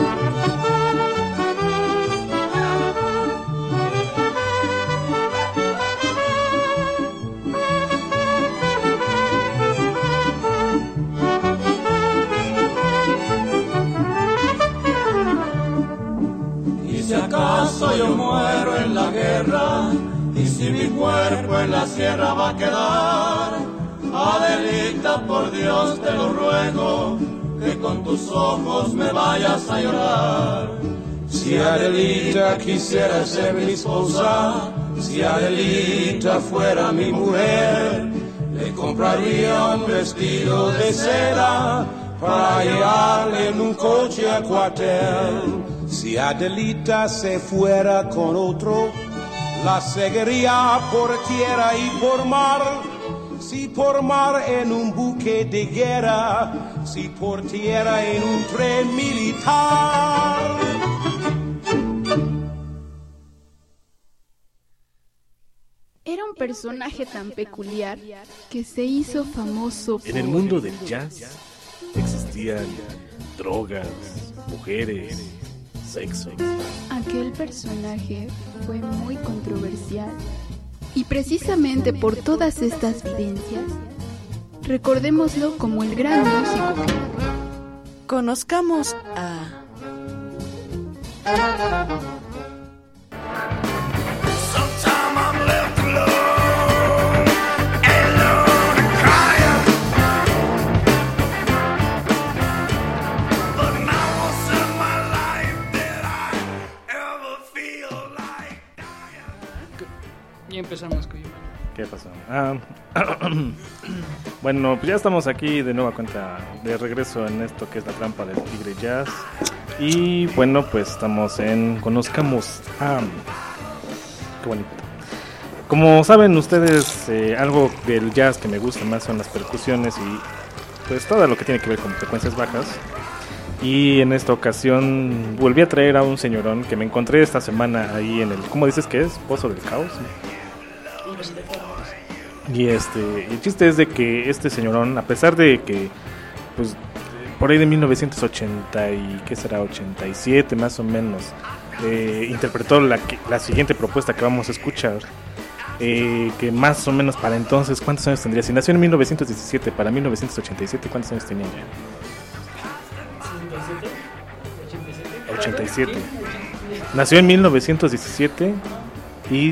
Si acaso yo muero en la guerra, y si mi cuerpo en la sierra va a quedar, Adelita, por Dios te lo ruego, que con tus ojos me vayas a llorar. Si Adelita quisiera ser mi esposa, si Adelita fuera mi mujer, le compraría un vestido de seda para llevarle en un coche al cuartel. Si Adelita se fuera con otro, la seguiría por tierra y por mar. Si por mar en un buque de guerra, si por tierra en un tren militar. Era un personaje tan peculiar que se hizo famoso por... En el mundo del jazz existían drogas, mujeres, sexo. Aquel personaje fue muy controversial y precisamente por todas estas vivencias, recordémoslo como el gran músico. Conozcamos a... Ya empezamos, Coyo. ¿Qué pasó? Ah, bueno, pues ya estamos aquí de nueva cuenta, de regreso en esto que es la trampa del Tigre Jazz. Y bueno, pues estamos en Conozcamos a... Qué bonito. Como saben ustedes, eh, algo del jazz que me gusta más son las percusiones y pues todo lo que tiene que ver con frecuencias bajas. Y en esta ocasión volví a traer a un señorón que me encontré esta semana ahí en el, ¿cómo dices que es? Pozo del Caos. Y este, el chiste es de que este señorón, a pesar de que, pues, por ahí de mil novecientos ochenta y, ¿qué será? ochenta y siete más o menos, eh, interpretó la, la siguiente propuesta que vamos a escuchar, eh, que más o menos para entonces, ¿cuántos años tendría? Si nació en mil novecientos diecisiete, para mil novecientos ochenta y siete, ¿cuántos años tenía ya? ochenta y siete. Nació en mil novecientos diecisiete y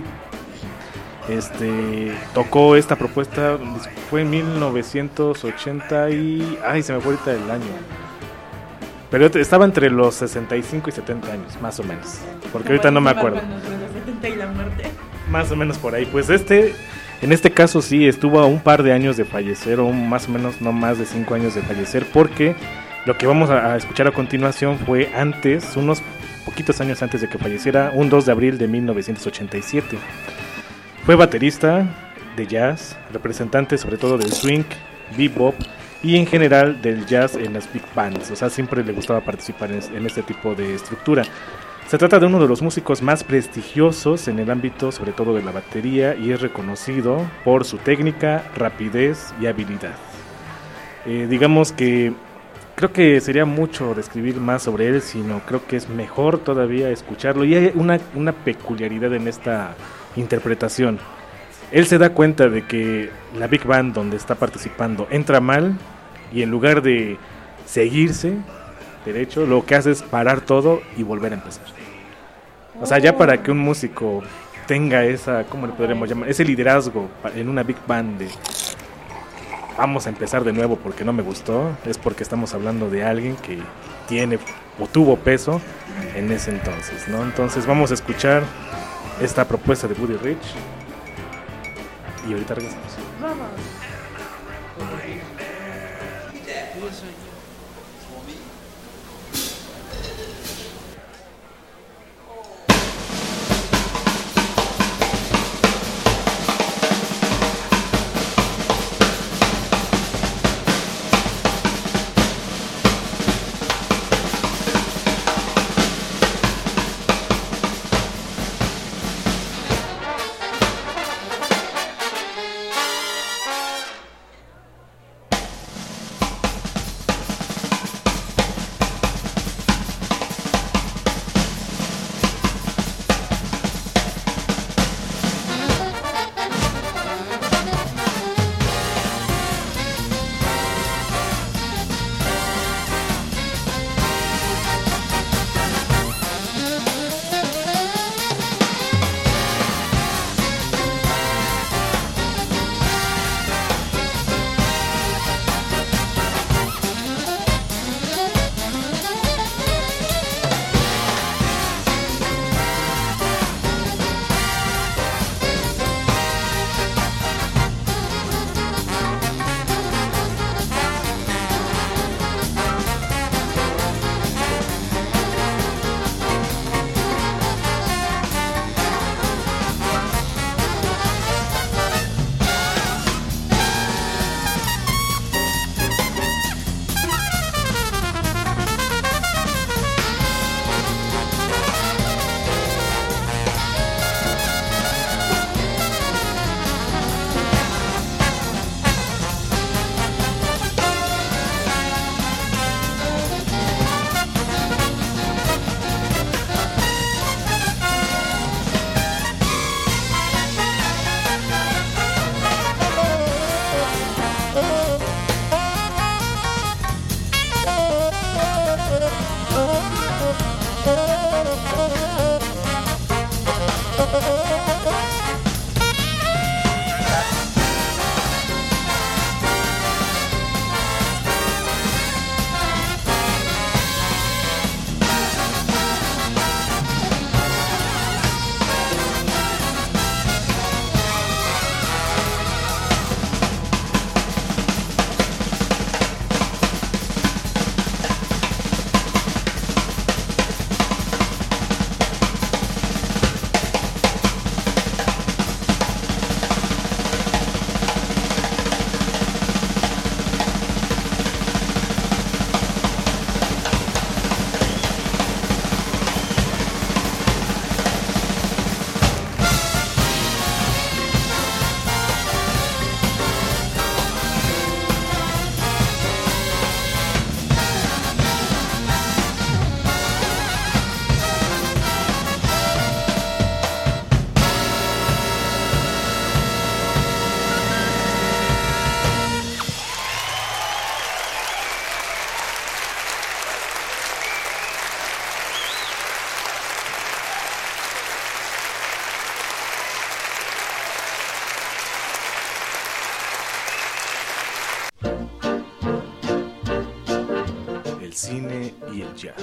este tocó esta propuesta, fue en mil novecientos ochenta y ay, se me fue ahorita el año. Pero estaba entre los sesenta y cinco y setenta años, más o menos, porque ahorita no me acuerdo. Más o menos por ahí. Pues este, en este caso sí estuvo a un par de años de fallecer, o más o menos no más de cinco años de fallecer, porque lo que vamos a escuchar a continuación fue antes, unos poquitos años antes de que falleciera, un dos de abril de mil novecientos ochenta y siete. Fue baterista de jazz, representante sobre todo del swing, bebop y en general del jazz en las big bands. O sea, siempre le gustaba participar en, en este tipo de estructura. Se trata de uno de los músicos más prestigiosos en el ámbito sobre todo de la batería y es reconocido por su técnica, rapidez y habilidad. Eh, digamos que creo que sería mucho describir más sobre él, sino creo que es mejor todavía escucharlo. Y hay una, una peculiaridad en esta interpretación. Él se da cuenta de que la big band donde está participando entra mal y en lugar de seguirse derecho, lo que hace es parar todo y volver a empezar. O sea, ya para que un músico tenga esa, ¿cómo le podríamos llamar? Ese liderazgo en una big band de vamos a empezar de nuevo porque no me gustó, es porque estamos hablando de alguien que tiene o tuvo peso en ese entonces, ¿no? Entonces vamos a escuchar esta propuesta de Buddy Rich y ahorita regresamos. Vamos. jazz.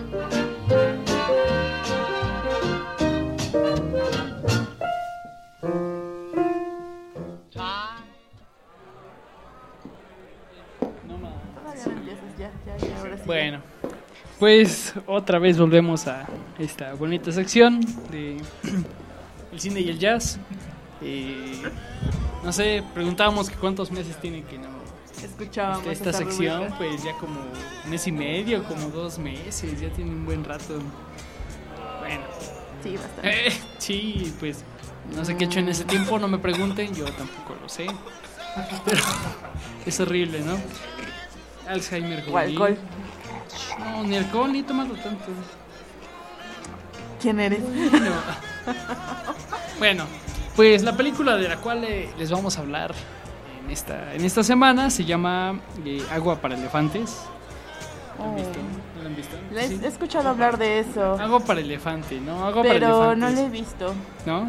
Bueno, pues otra vez volvemos a esta bonita sección de el cine y el jazz. Eh, no sé, preguntábamos que cuántos meses tiene que no escuchábamos esta, esta esta sección, rubrica. pues ya como un mes y medio, como dos meses, ya tiene un buen rato. Bueno, sí, bastante. Eh, sí, pues no sé qué he hecho en ese tiempo, no me pregunten, yo tampoco lo sé. Pero es horrible, ¿no? Alzheimer O alcohol. No, ni alcohol ni he tomado tanto. ¿Quién eres? No. Bueno, pues la película de la cual eh, les vamos a hablar en esta, en esta semana se llama eh, Agua para elefantes. ¿La han visto? ¿No la han visto? La he, Sí. he escuchado hablar de eso. Agua para elefante, ¿no? Agua pero para elefantes. no la he visto. ¿No?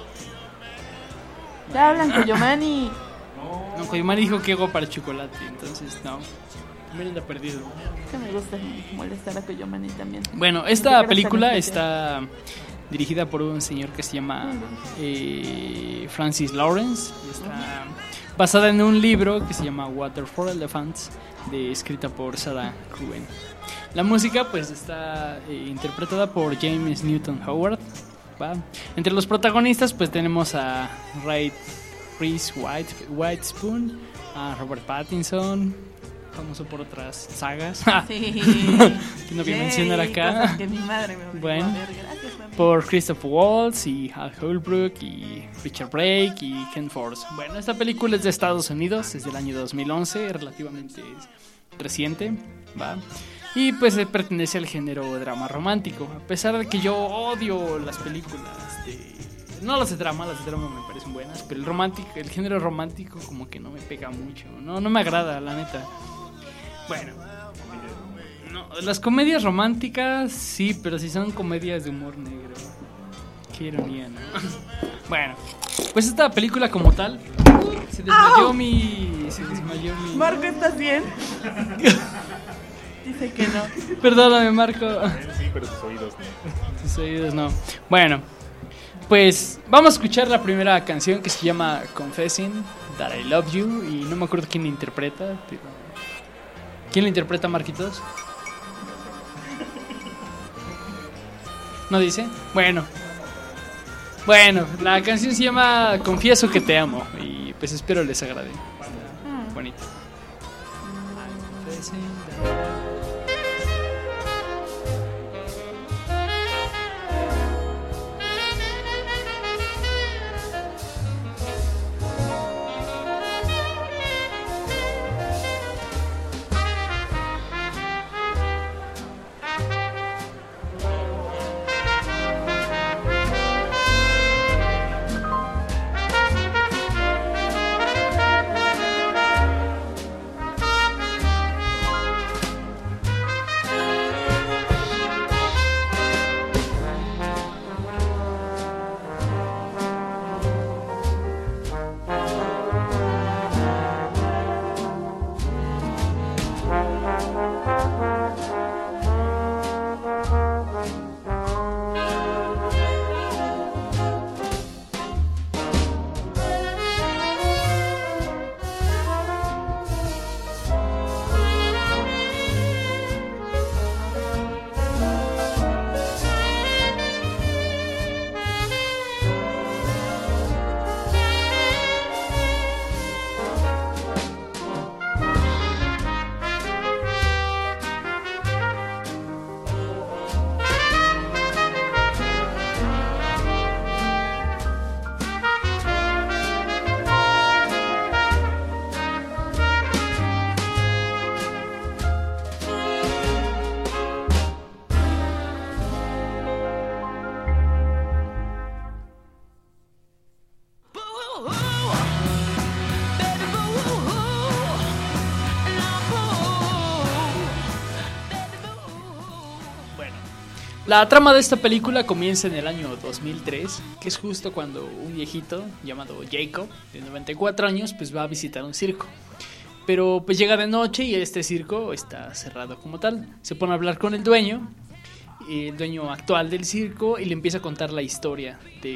Ya hablan Koyomani. No, Koyomani dijo que agua para chocolate, entonces no. También anda perdido. Que me gusta molestar a Koyomani también. Bueno, esta película está dirigida por un señor que se llama eh, Francis Lawrence. Está basada en un libro que se llama Water for Elephants, de, escrita por Sarah Cohen. La música pues está eh, interpretada por James Newton Howard. ¿va? Entre los protagonistas pues tenemos a Ray Reese White, Witherspoon, a Robert Pattinson, famoso por otras sagas. Sí. Que no voy a Yay, mencionar acá. cosas que mi madre me obligó Bueno, a ver. Gracias, mami. por Christopher Waltz y Hal Holbrook y Richard Brake y Ken Force. Bueno, esta película es de Estados Unidos, es del año dos mil once, relativamente reciente, ¿va? Y pues eh, pertenece al género drama romántico. A pesar de que yo odio las películas de... No las de drama, las de drama me parecen buenas, pero el romántico, el género romántico como que no me pega mucho. No, no me agrada, la neta. Bueno, no, las comedias románticas sí, pero si son comedias de humor negro. Qué ironía, ¿no? Bueno, pues esta película como tal se desmayó ¡Au! mi se desmayó mi Marco, ¿estás bien? Dice que no. Perdóname, Marco. Sí, pero sus oídos no. Sus oídos no. Bueno, pues vamos a escuchar la primera canción que se llama Confessing That I Love You y no me acuerdo quién la interpreta, pero... ¿Quién la interpreta, Marquitos? ¿No dice? Bueno. Bueno, la canción se llama Confieso que te amo y pues espero les agrade. Está bonito. La trama de esta película comienza en el año dos mil tres, que es justo cuando un viejito llamado Jacob, de noventa y cuatro años, pues va a visitar un circo. Pero pues llega de noche y este circo está cerrado como tal. Se pone a hablar con el dueño, el dueño actual del circo, y le empieza a contar la historia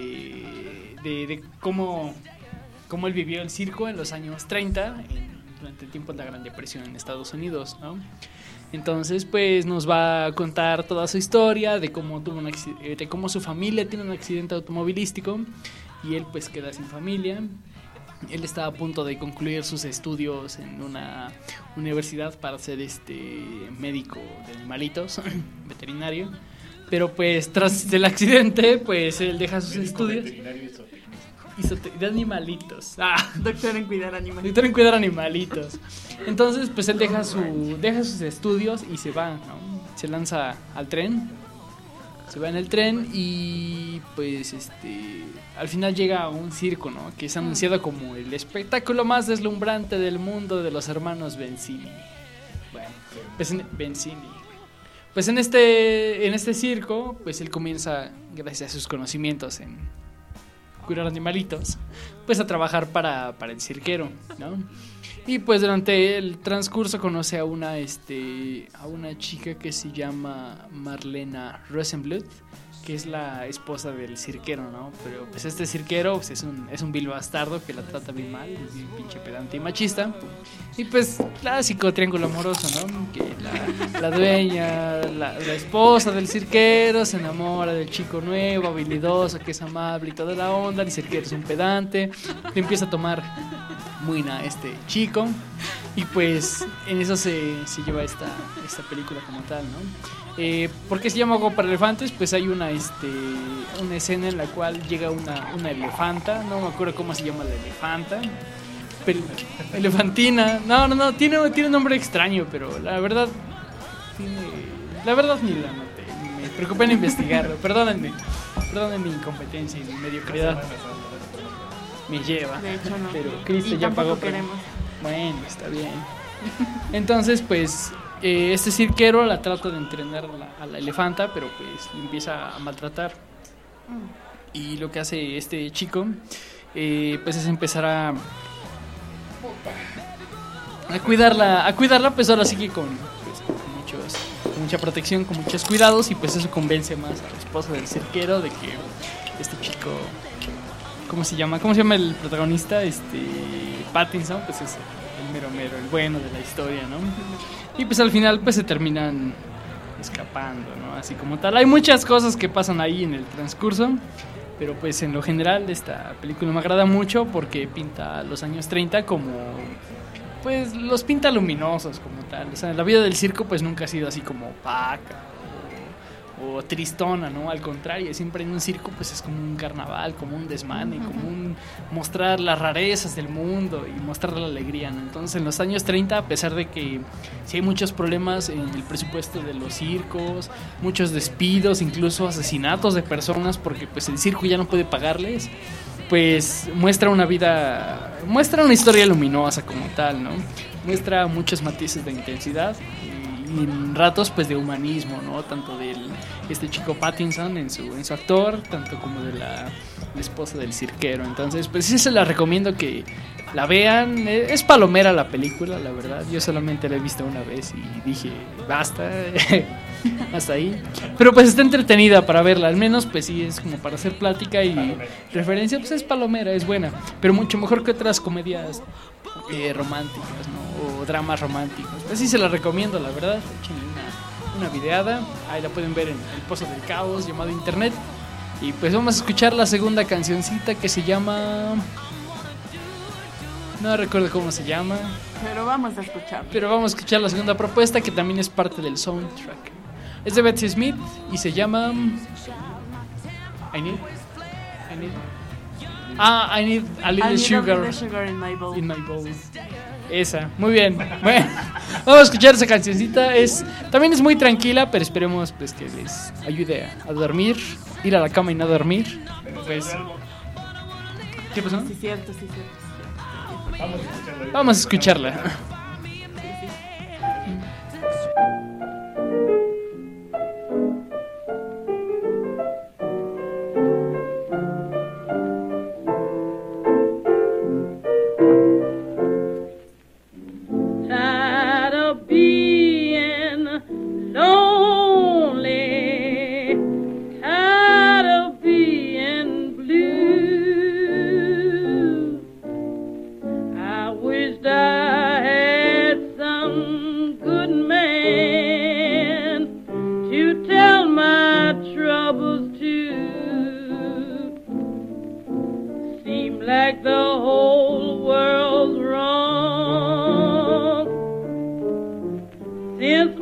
de, de, de cómo, cómo él vivió el circo en los años treinta, en, durante el tiempo de la Gran Depresión en Estados Unidos, ¿no? Entonces pues nos va a contar toda su historia de cómo tuvo un acc- de cómo su familia tiene un accidente automovilístico y él pues queda sin familia. Él está a punto de concluir sus estudios en una universidad para ser este médico de animalitos, veterinario, pero pues tras el accidente pues él deja sus médico estudios Isote- de animalitos. Ah, doctor en cuidar animalitos. Doctor en cuidar animalitos. Entonces, pues él deja su deja sus estudios y se va, ¿no? Se lanza al tren. Se va en el tren y pues este al final llega a un circo, ¿no? Que es anunciado como el espectáculo más deslumbrante del mundo de los hermanos Benzini. Bueno, pues en, Benzini. Pues en este en este circo, pues él comienza, gracias a sus conocimientos en cuidar animalitos, pues a trabajar para, para el cirquero, ¿no? Y pues durante el transcurso conoce a una este a una chica que se llama Marlena Rosenbluth, que es la esposa del cirquero, ¿no? Pero pues este cirquero pues, es un es un vil bastardo que la trata bien mal, es bien pinche pedante y machista. Y pues clásico triángulo amoroso, ¿no? Que la, la dueña, la, la esposa del cirquero se enamora del chico nuevo, habilidoso, que es amable y toda la onda. El cirquero es un pedante, le empieza a tomar muy na este chico y pues en eso se, se lleva esta, esta película como tal, ¿no? Eh, ¿Por qué se llama Go para Elefantes? Pues hay una este una escena en la cual llega una, una elefanta, no me acuerdo cómo se llama la elefanta, pero, elefantina, no, no, no, tiene, tiene un nombre extraño, pero la verdad tiene, la verdad ni la noté, ni me preocupé en investigarlo, perdónenme, perdónenme mi incompetencia y mi mediocridad. Me lleva. De hecho, no. Pero Cristo Y ya tampoco pagó. queremos. Bueno, está bien. Entonces, pues, eh, este cirquero la trata de entrenar a la, a la elefanta, pero pues le empieza a maltratar. Y lo que hace este chico, eh, pues es empezar a a cuidarla, a cuidarla, pues ahora sí que con, pues, con muchos, con mucha protección, con muchos cuidados, y pues eso convence más a la esposa del cirquero de que este chico, ¿cómo se llama? ¿Cómo se llama el protagonista? Este Pattinson, pues es el mero mero, el bueno de la historia, ¿no? Y pues al final pues se terminan escapando, ¿no? Así como tal. Hay muchas cosas que pasan ahí en el transcurso, pero pues en lo general esta película me agrada mucho porque pinta los años treinta como, pues los pinta luminosos como tal. O sea, la vida del circo pues nunca ha sido así como opaca o tristona, ¿no? Al contrario, siempre en un circo pues es como un carnaval, como un desmane, como un mostrar las rarezas del mundo y mostrar la alegría, ¿no? Entonces en los años treinta, a pesar de que sí hay muchos problemas en el presupuesto de los circos, muchos despidos, incluso asesinatos de personas porque pues el circo ya no puede pagarles, pues muestra una vida, muestra una historia luminosa como tal, ¿no? Muestra muchos matices de intensidad y en ratos pues de humanismo, ¿no? Tanto del este chico Pattinson en su en su actor, tanto como de la, la esposa del cirquero. Entonces pues sí se la recomiendo que la vean. Es palomera la película, la verdad. Yo solamente la he visto una vez y dije basta. Hasta ahí. Pero pues está entretenida para verla. Al menos pues sí es como para hacer plática y palomera. Referencia, pues es palomera, es buena, pero mucho mejor que otras comedias eh, románticas, ¿no? O dramas románticos. Pues sí se la recomiendo, la verdad. Échenle una, una videada. Ahí la pueden ver en El Pozo del Caos, llamado Internet. Y pues vamos a escuchar la segunda cancioncita que se llama... No recuerdo cómo se llama. Pero vamos a escuchar. Pero vamos a escuchar la segunda propuesta que también es parte del soundtrack. Es de Betsy Smith y se llama I need, I need Ah, I need a little, I need sugar, a little sugar in my bowl. in my bowl. Esa, muy bien. Bueno, vamos a escuchar esa cancioncita. Es, también es muy tranquila, pero esperemos pues que les ayude a, a dormir, ir a la cama y no dormir. Pues, ¿qué pasó? Sí, cierto, sí, cierto. Vamos a escucharla. Vamos a escucharla.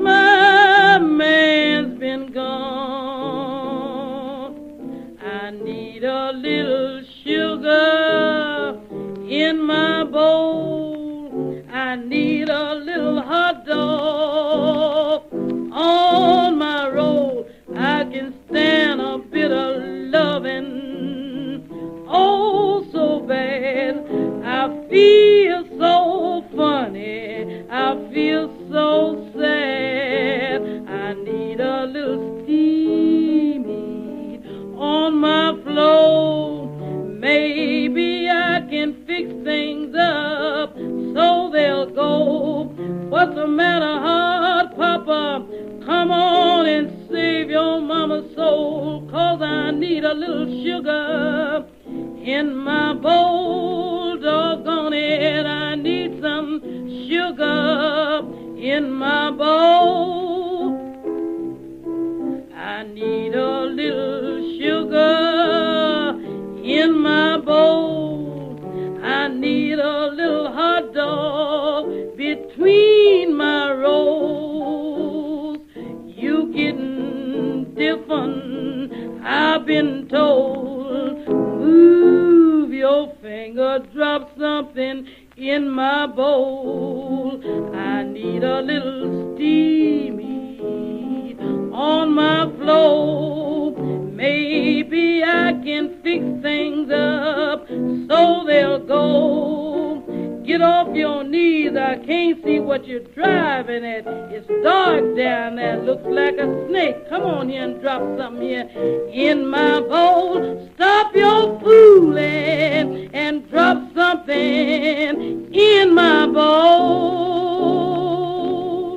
my man's been gone. I need a little sugar in my bowl. I need a little hot dog on my roll. I can stand a bit of loving, oh so bad. I feel so funny, I feel so sad. I need a little steamy on my floor. Maybe I can fix things up so they'll go. What's the matter, hot papa? Come on and save your mama's soul, 'cause I need a little sugar in my bowl. Doggone it, I need some sugar in my bowl. I need a little sugar in my bowl. I need a little hot dog between my rolls. You getting different, I've been told. Move your finger, drop something in my bowl. I need a little steamy on my floor. Maybe I can fix things up so they'll go. Get off your knees, I can't see what you're driving at. It's dark down there, looks like a snake. Come on here and drop something here in my bowl. Stop your fooling and drop something in my bowl.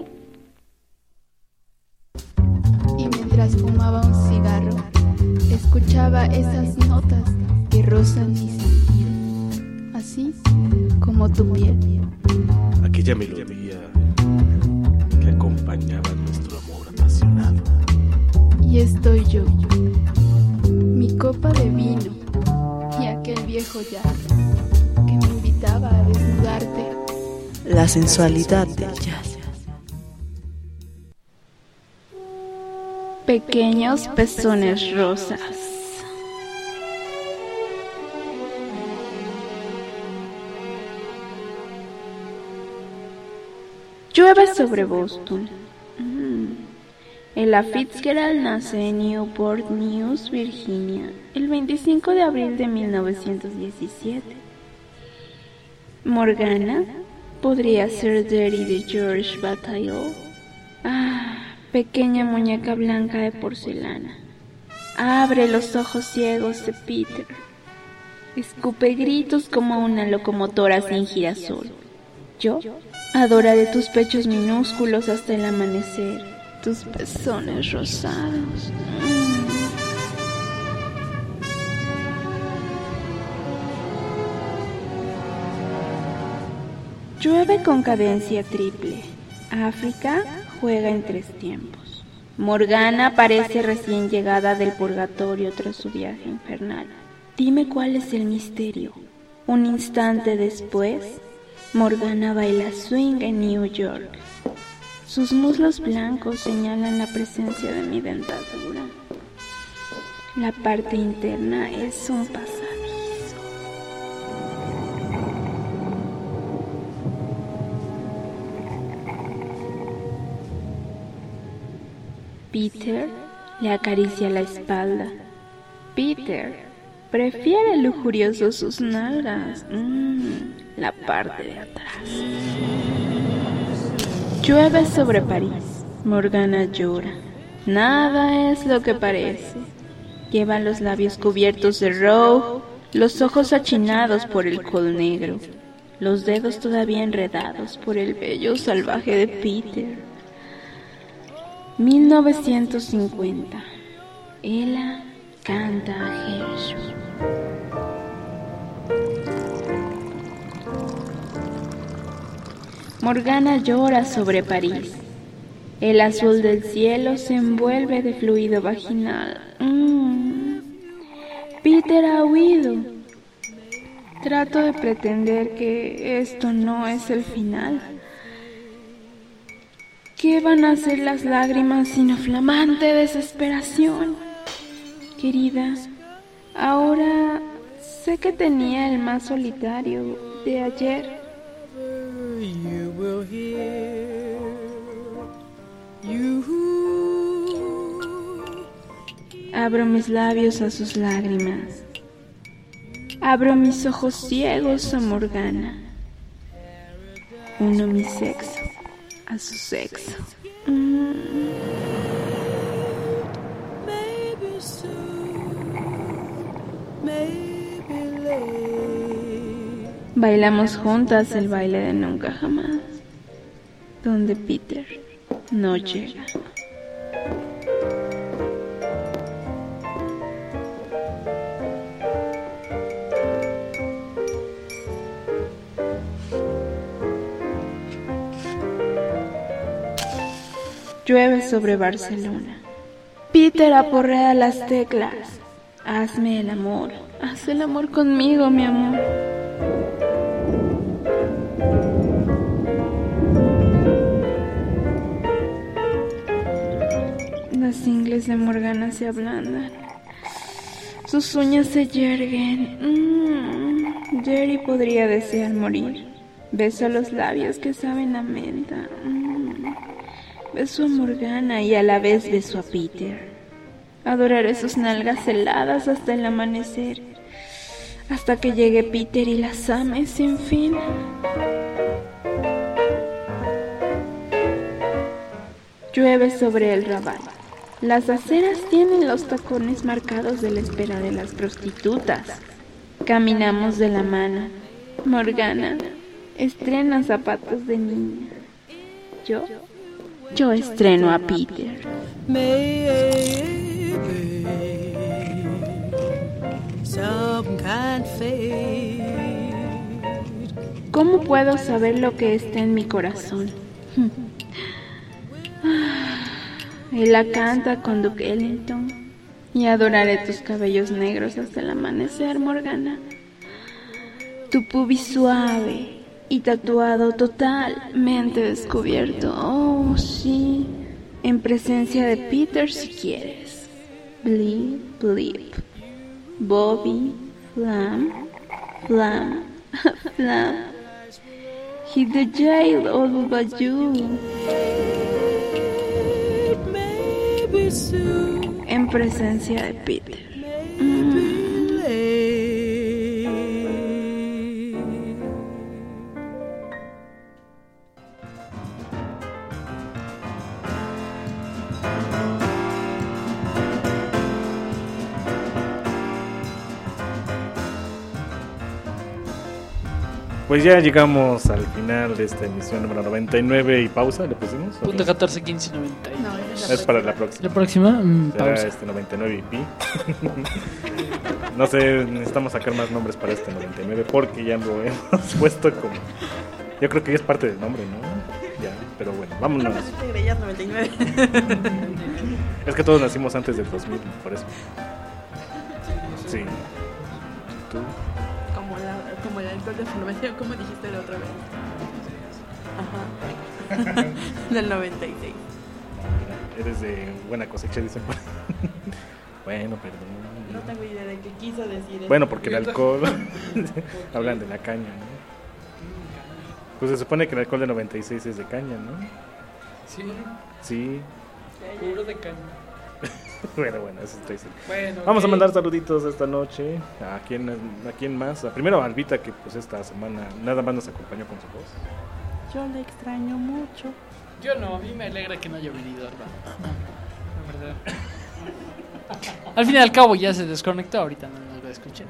Y mientras fumaba un cigarro, escuchaba esas notas que rozan mi sentido, así como tu piel. Aquella melodía que acompañaba nuestro amor apasionado. Y estoy yo, mi copa de vino y aquel viejo jazz que me invitaba a desnudarte. La sensualidad del jazz. Pequeños pezones rosas. Llueve sobre Boston. Mm. Ella Fitzgerald nace en Newport News, Virginia, el veinticinco de abril de mil novecientos diecisiete. Morgana podría ser Daddy de George Bataille. Ah, pequeña muñeca blanca de porcelana. Abre los ojos ciegos de Peter. Escupe gritos como una locomotora sin girasol. Yo adoraré tus pechos minúsculos hasta el amanecer, tus pezones rosados. Mm. Llueve con cadencia triple. África juega en tres tiempos. Morgana parece recién llegada del purgatorio tras su viaje infernal. Dime cuál es el misterio. Un instante después, Morgana baila swing en New York. Sus muslos blancos señalan la presencia de mi dentadura. La parte interna es un pasadizo. Peter le acaricia la espalda. Peter prefiere lujurioso sus nalgas. Mmm, la parte de atrás. Llueve sobre París. Morgana llora. Nada es lo que parece. Lleva los labios cubiertos de rojo, los ojos achinados por el col negro, los dedos todavía enredados por el vello salvaje de Peter. mil novecientos cincuenta. Ella canta a Gershwin. Morgana llora sobre París. El azul del cielo se envuelve de fluido vaginal. Mm. Peter ha huido. Trato de pretender que esto no es el final. ¿Qué van a hacer las lágrimas sino flamante desesperación? Querida, ahora sé que tenía el más solitario de ayer. You will hear you. Abro mis labios a sus lágrimas. Abro mis ojos ciegos a Morgana. Uno mi sexo a su sexo. Mm. Maybe soon, maybe late. Bailamos juntas el baile de nunca jamás, donde Peter no llega. Llueve sobre Barcelona. Peter aporrea las teclas. Hazme el amor. Haz el amor conmigo, mi amor. Las ingles de Morgana se ablandan. Sus uñas se yerguen. Mm, Jerry podría desear morir. Beso los labios que saben a menta. Mm. Beso a Morgana y a la vez beso a Peter. Adoraré sus nalgas heladas hasta el amanecer, hasta que llegue Peter y las ame sin fin. Llueve sobre el Raval. Las aceras tienen los tacones marcados de la espera de las prostitutas. Caminamos de la mano. Morgana estrena zapatos de niña. Yo... Yo estreno a Peter. Maybe some kind fate. ¿Cómo puedo saber lo que está en mi corazón? Él la canta con Duke Ellington. Y adoraré tus cabellos negros hasta el amanecer, Morgana. Tu pubis suave y tatuado totalmente descubierto. Oh, sí. En presencia de Peter si quieres. Blip, blip. Bobby, flam, flam, flam. Hit the jail, all about you. En presencia de Peter. Mm. Pues ya llegamos al final de esta emisión número noventa y nueve y pausa, ¿le pusimos? Punto catorce, quince, noventa y nueve. No, es para la próxima. La próxima, mm, será pausa. este noventa y nueve y pi. No sé, necesitamos sacar más nombres para este noventa y nueve porque ya lo hemos puesto como... Yo creo que ya es parte del nombre, ¿no? Ya, pero bueno, vámonos. noventa y nueve. Es que todos nacimos antes del dos mil, por eso. Sí. ¿Tú? Como, la, como el alcohol de formación, como dijiste la otra vez. Ajá. Del noventa y seis. Eres de buena cosecha, dicen. Bueno, perdón. No tengo idea de qué quiso decir eso. Bueno, porque el alcohol... Hablan de la caña, ¿no? Pues se supone que el alcohol de noventa y seis es de caña, ¿no? Sí. Sí. Puro de caña. Bueno, bueno, eso estoy diciendo. Bueno, vamos okay. a mandar saluditos esta noche. ¿A quién, a quién más? Primero a Albita, que pues esta semana nada más nos acompañó con su voz. Yo le extraño mucho. Yo no, a mí me alegra que no haya venido, Arba. La verdad. Al fin y al cabo ya se desconectó, ahorita no nos va a escuchar.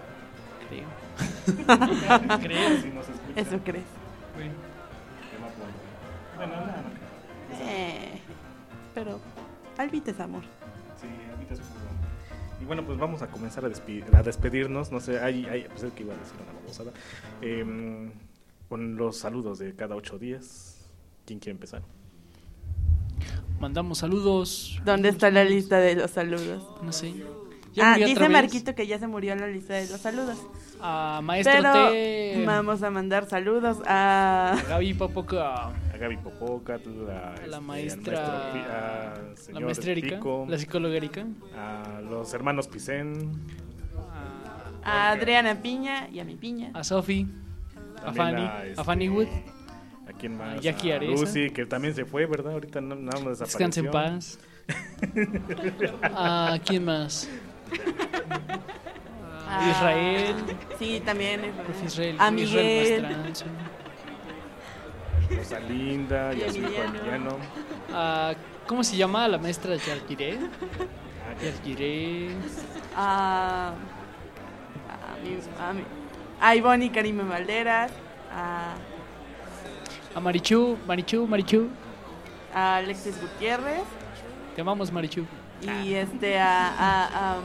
Creo. Creo, si nos escucha. Eso crees. Bueno, bueno no, no. Eh, pero Albita es amor. Sí, Albita es puro. Y bueno, pues vamos a comenzar a, despi- a despedirnos. No sé, hay, hay, pues es que iba a decir una babosada. Eh, con los saludos de cada ocho días. ¿Quién quiere empezar? mandamos saludos. ¿Dónde está la lista de los saludos? No sé. Ya Ah, murió dice otra vez. Marquito que ya se murió en la lista de los saludos. A Maestro Pero T. vamos a mandar saludos a... A Gaby Popoca. A Gaby Popoca, a, A la este, maestra. al maestro Pi- a La señor maestra Erika. Pico, La psicóloga Erika. a los hermanos Picén, a Adriana Piña y a mi piña. A Sofi. A también Fanny. a, este, A Fanny Wood. ¿A quién más? A Jackie A Areza. Lucy, que también se fue, ¿verdad? Ahorita no, nada más Descanse desapareció. en paz. ¿A quién más? Ah, Israel. Sí, también Israel. Profe Israel. A Israel Miguel. Mastranzo. Rosalinda y a su hijo Emiliano. Emiliano. A- ¿Cómo se llama la maestra Yargiré? Yargiré. A... A, mi, a, mi, a Ivonne y Karime Valderas. A, A Marichu. Marichu, Marichu. a Alexis Gutiérrez. Te amamos, Marichu. Y este a... a, a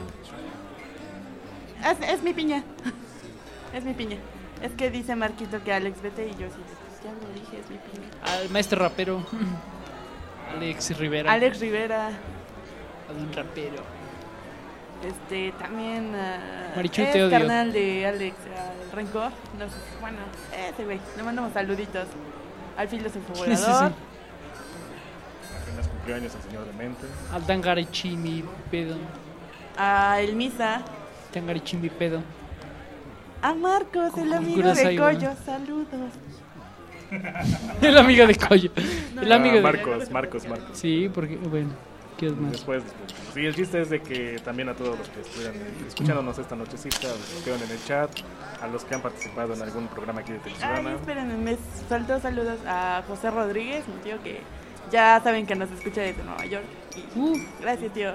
es, es mi piña. Es mi piña. Es que dice Marquito que Alex vete y yo sí. Pues ya lo dije, es mi piña. Al maestro rapero. Alex Rivera. Alex Rivera. Al rapero. Este, también uh, Marichu, es te odio. carnal de Alex, al Rencor. No sé, bueno, ese güey. Le mandamos saluditos al filósofo Sí, sí, volador. sí. Apenas cumpleaños el señor Demente. Al Tangarichimi pedo. A El Misa. Tangarichimi pedo. A Marcos, el amigo Kurasai, de güey. Coyo. Saludos. El amigo de Coyo. El amigo Ah, de Marcos, Marcos, Marcos. Sí, porque, bueno, ¿qué es más? Después, después. Sí, el chiste es de que también a todos los que estuvieran escuchándonos esta nochecita, a los que quedan en el chat, a los que han participado en algún programa aquí de Ay, Televisión. espérenme, me faltó saludos a José Rodríguez, mi tío que ya saben que nos escucha desde Nueva York. Y Uh. Gracias, tío.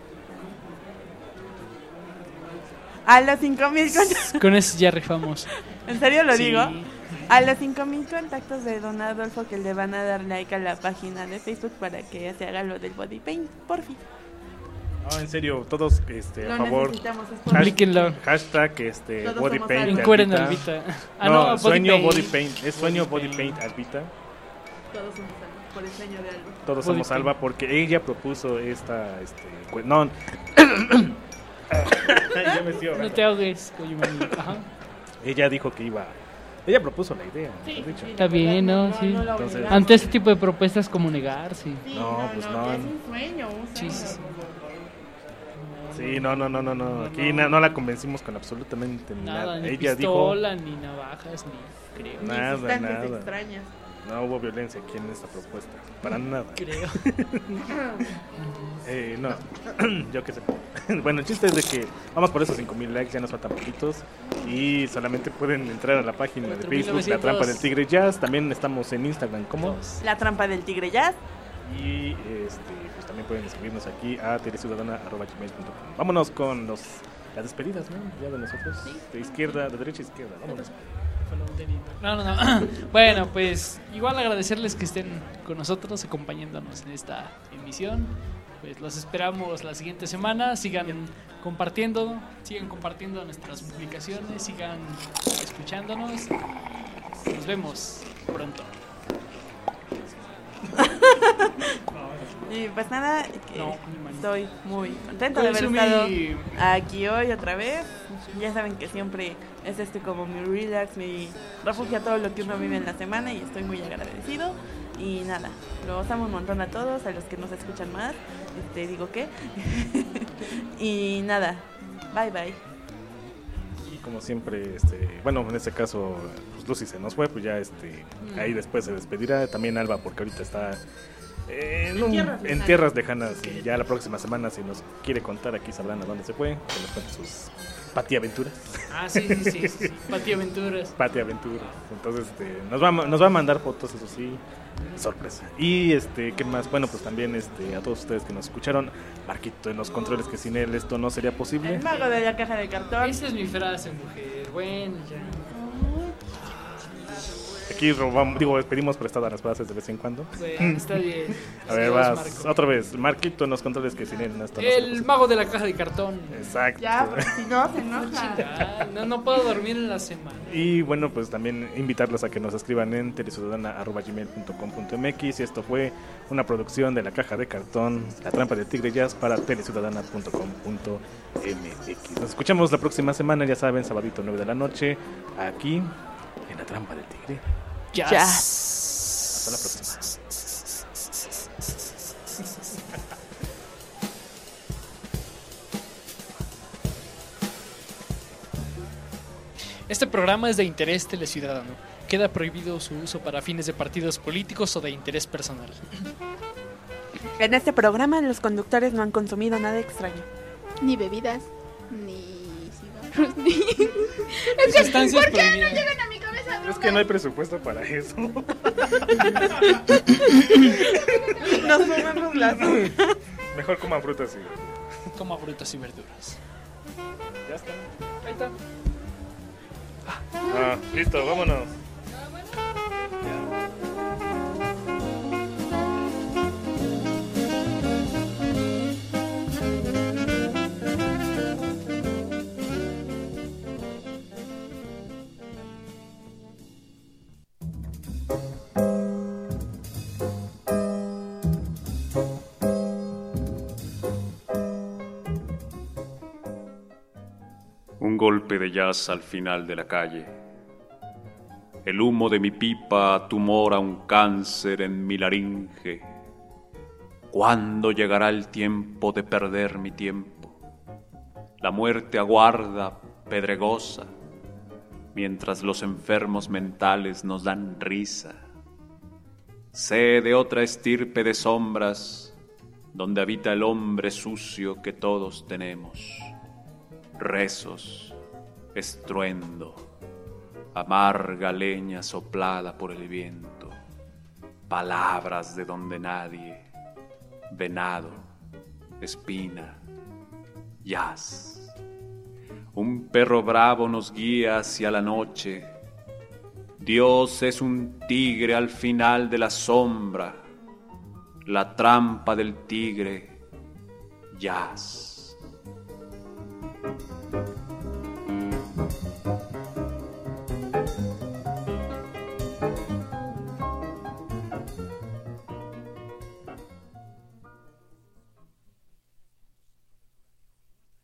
A los cinco mil contactos. Con eso ya rifamos. ¿En serio lo Sí. digo? A los cinco mil contactos de Don Adolfo que le van a dar like a la página de Facebook para que se haga lo del body paint, por fin. No, en serio, todos este, a Lo favor. necesitamos, es por- Aplíquenlo. Hashtag este, Todos body somos paint. algo. Encueren Albita. Albita. Ah, no, no, body sueño paint. body paint. Es sueño Body body paint Albita. Todos somos algo, por el sueño de algo. Todos Body somos paint. Alba porque ella propuso esta. Este, cu- no. Ya me estoy No ahogando. te ahogues, Coyo mami. Ajá. Ella dijo que iba. Ella propuso la idea. Sí, mejor dicho. sí. Está bien, ¿no? Sí. No, no la Entonces- obligamos. Ante este tipo de propuestas, como negarse. Sí, No, pues no. Es un sueño, un Sí, sueño. sí, sí. Sí, no, no, no, no, no. Aquí no, no la convencimos con absolutamente nada. Nada, ni Ella pistola, ni navajas, ni creo. dijo nada, Sustancias nada. extrañas. No hubo violencia aquí en esta propuesta. Para nada. Creo. Eh, no, yo qué sé. Bueno, el chiste es de que vamos por esos cinco mil likes, ya nos faltan poquitos. Y solamente pueden entrar a la página de cuatro Facebook, mil La novecientos. Trampa del Tigre Jazz. También estamos en Instagram, ¿cómo? La trampa del tigre jazz. Y este, pues también pueden escribirnos aquí a teleciudadana arroba gmail punto com. Vámonos con los, las despedidas, ¿no? Ya de nosotros. De izquierda, de derecha a izquierda. Vámonos. No, no, no. Bueno, pues igual agradecerles que estén con nosotros, acompañándonos en esta emisión. Pues los esperamos la siguiente semana. Sigan compartiendo, sigan compartiendo nuestras publicaciones, sigan escuchándonos. Nos vemos pronto. Y pues nada, que No, estoy muy contenta de haber Consumí. estado aquí hoy otra vez. Ya saben que siempre es este como mi relax, mi refugio a todo lo que uno vive en la semana y estoy muy agradecido. Y nada, los amo un montón a todos, a los que nos escuchan más, este, digo que. Y nada, bye bye. Y como siempre, este, bueno, en este caso, pues Lucy se nos fue, pues ya este, Mm. ahí después se despedirá. También Alba, porque ahorita está eh, en, En un- tierras en lejanas. tierras lejanas. Y ya la próxima semana, si nos quiere contar, aquí sabrán a dónde se fue, que nos cuente sus patiaventuras. Ah, sí, sí, sí, sí. Pati Aventuras. Patiaventuras. Entonces, este, nos va, a ma- nos va a mandar fotos, eso sí, sorpresa. Y este, ¿qué más? Bueno, pues también este, a todos ustedes que nos escucharon, Marquito en los controles, que sin él esto no sería posible. El mago de la caja de cartón. Esa es mi frase, mujer. Bueno, ya. Aquí robamos, digo, pedimos prestadas las frases de vez en cuando. Bueno, está bien. A ver, Saludos, vas, Marco. otra vez. Marquito en los controles que sin él no está. El mago de la caja de cartón. Exacto. Ya, porque si no, se enoja. Ah, no, no puedo dormir en la semana. Y bueno, pues también invitarlos a que nos escriban en teleciudadana arroba gmail punto com punto m x. Y esto fue una producción de la caja de cartón, La Trampa del Tigre Jazz para teleciudadana punto com punto m x. Nos escuchamos la próxima semana, ya saben, sabadito nueve de la noche, aquí en La Trampa del Tigre Jazz. Jazz. Hasta la próxima. Este programa es de interés teleciudadano. Queda prohibido su uso para fines de partidos políticos o de interés personal. En este programa los conductores no han consumido nada extraño. Ni bebidas, ni cigarros, ni... Es que, Sustancias ¿por qué no prohibidas. llegan a mi cabeza? Es que no hay presupuesto para eso. Nos fumamos las Mejor coman frutas y verduras. Coma frutas y verduras. Ya está. Ahí está. Ah, listo, vámonos. Un golpe de jazz al final de la calle. El humo de mi pipa tumora un cáncer en mi laringe. ¿Cuándo llegará el tiempo de perder mi tiempo? La muerte aguarda, pedregosa, mientras los enfermos mentales nos dan risa. Sé de otra estirpe de sombras, donde habita el hombre sucio que todos tenemos. Rezos, estruendo, amarga leña soplada por el viento, palabras de donde nadie, venado, espina, jazz. Un perro bravo nos guía hacia la noche. Dios es un tigre al final de la sombra, la trampa del tigre, jazz.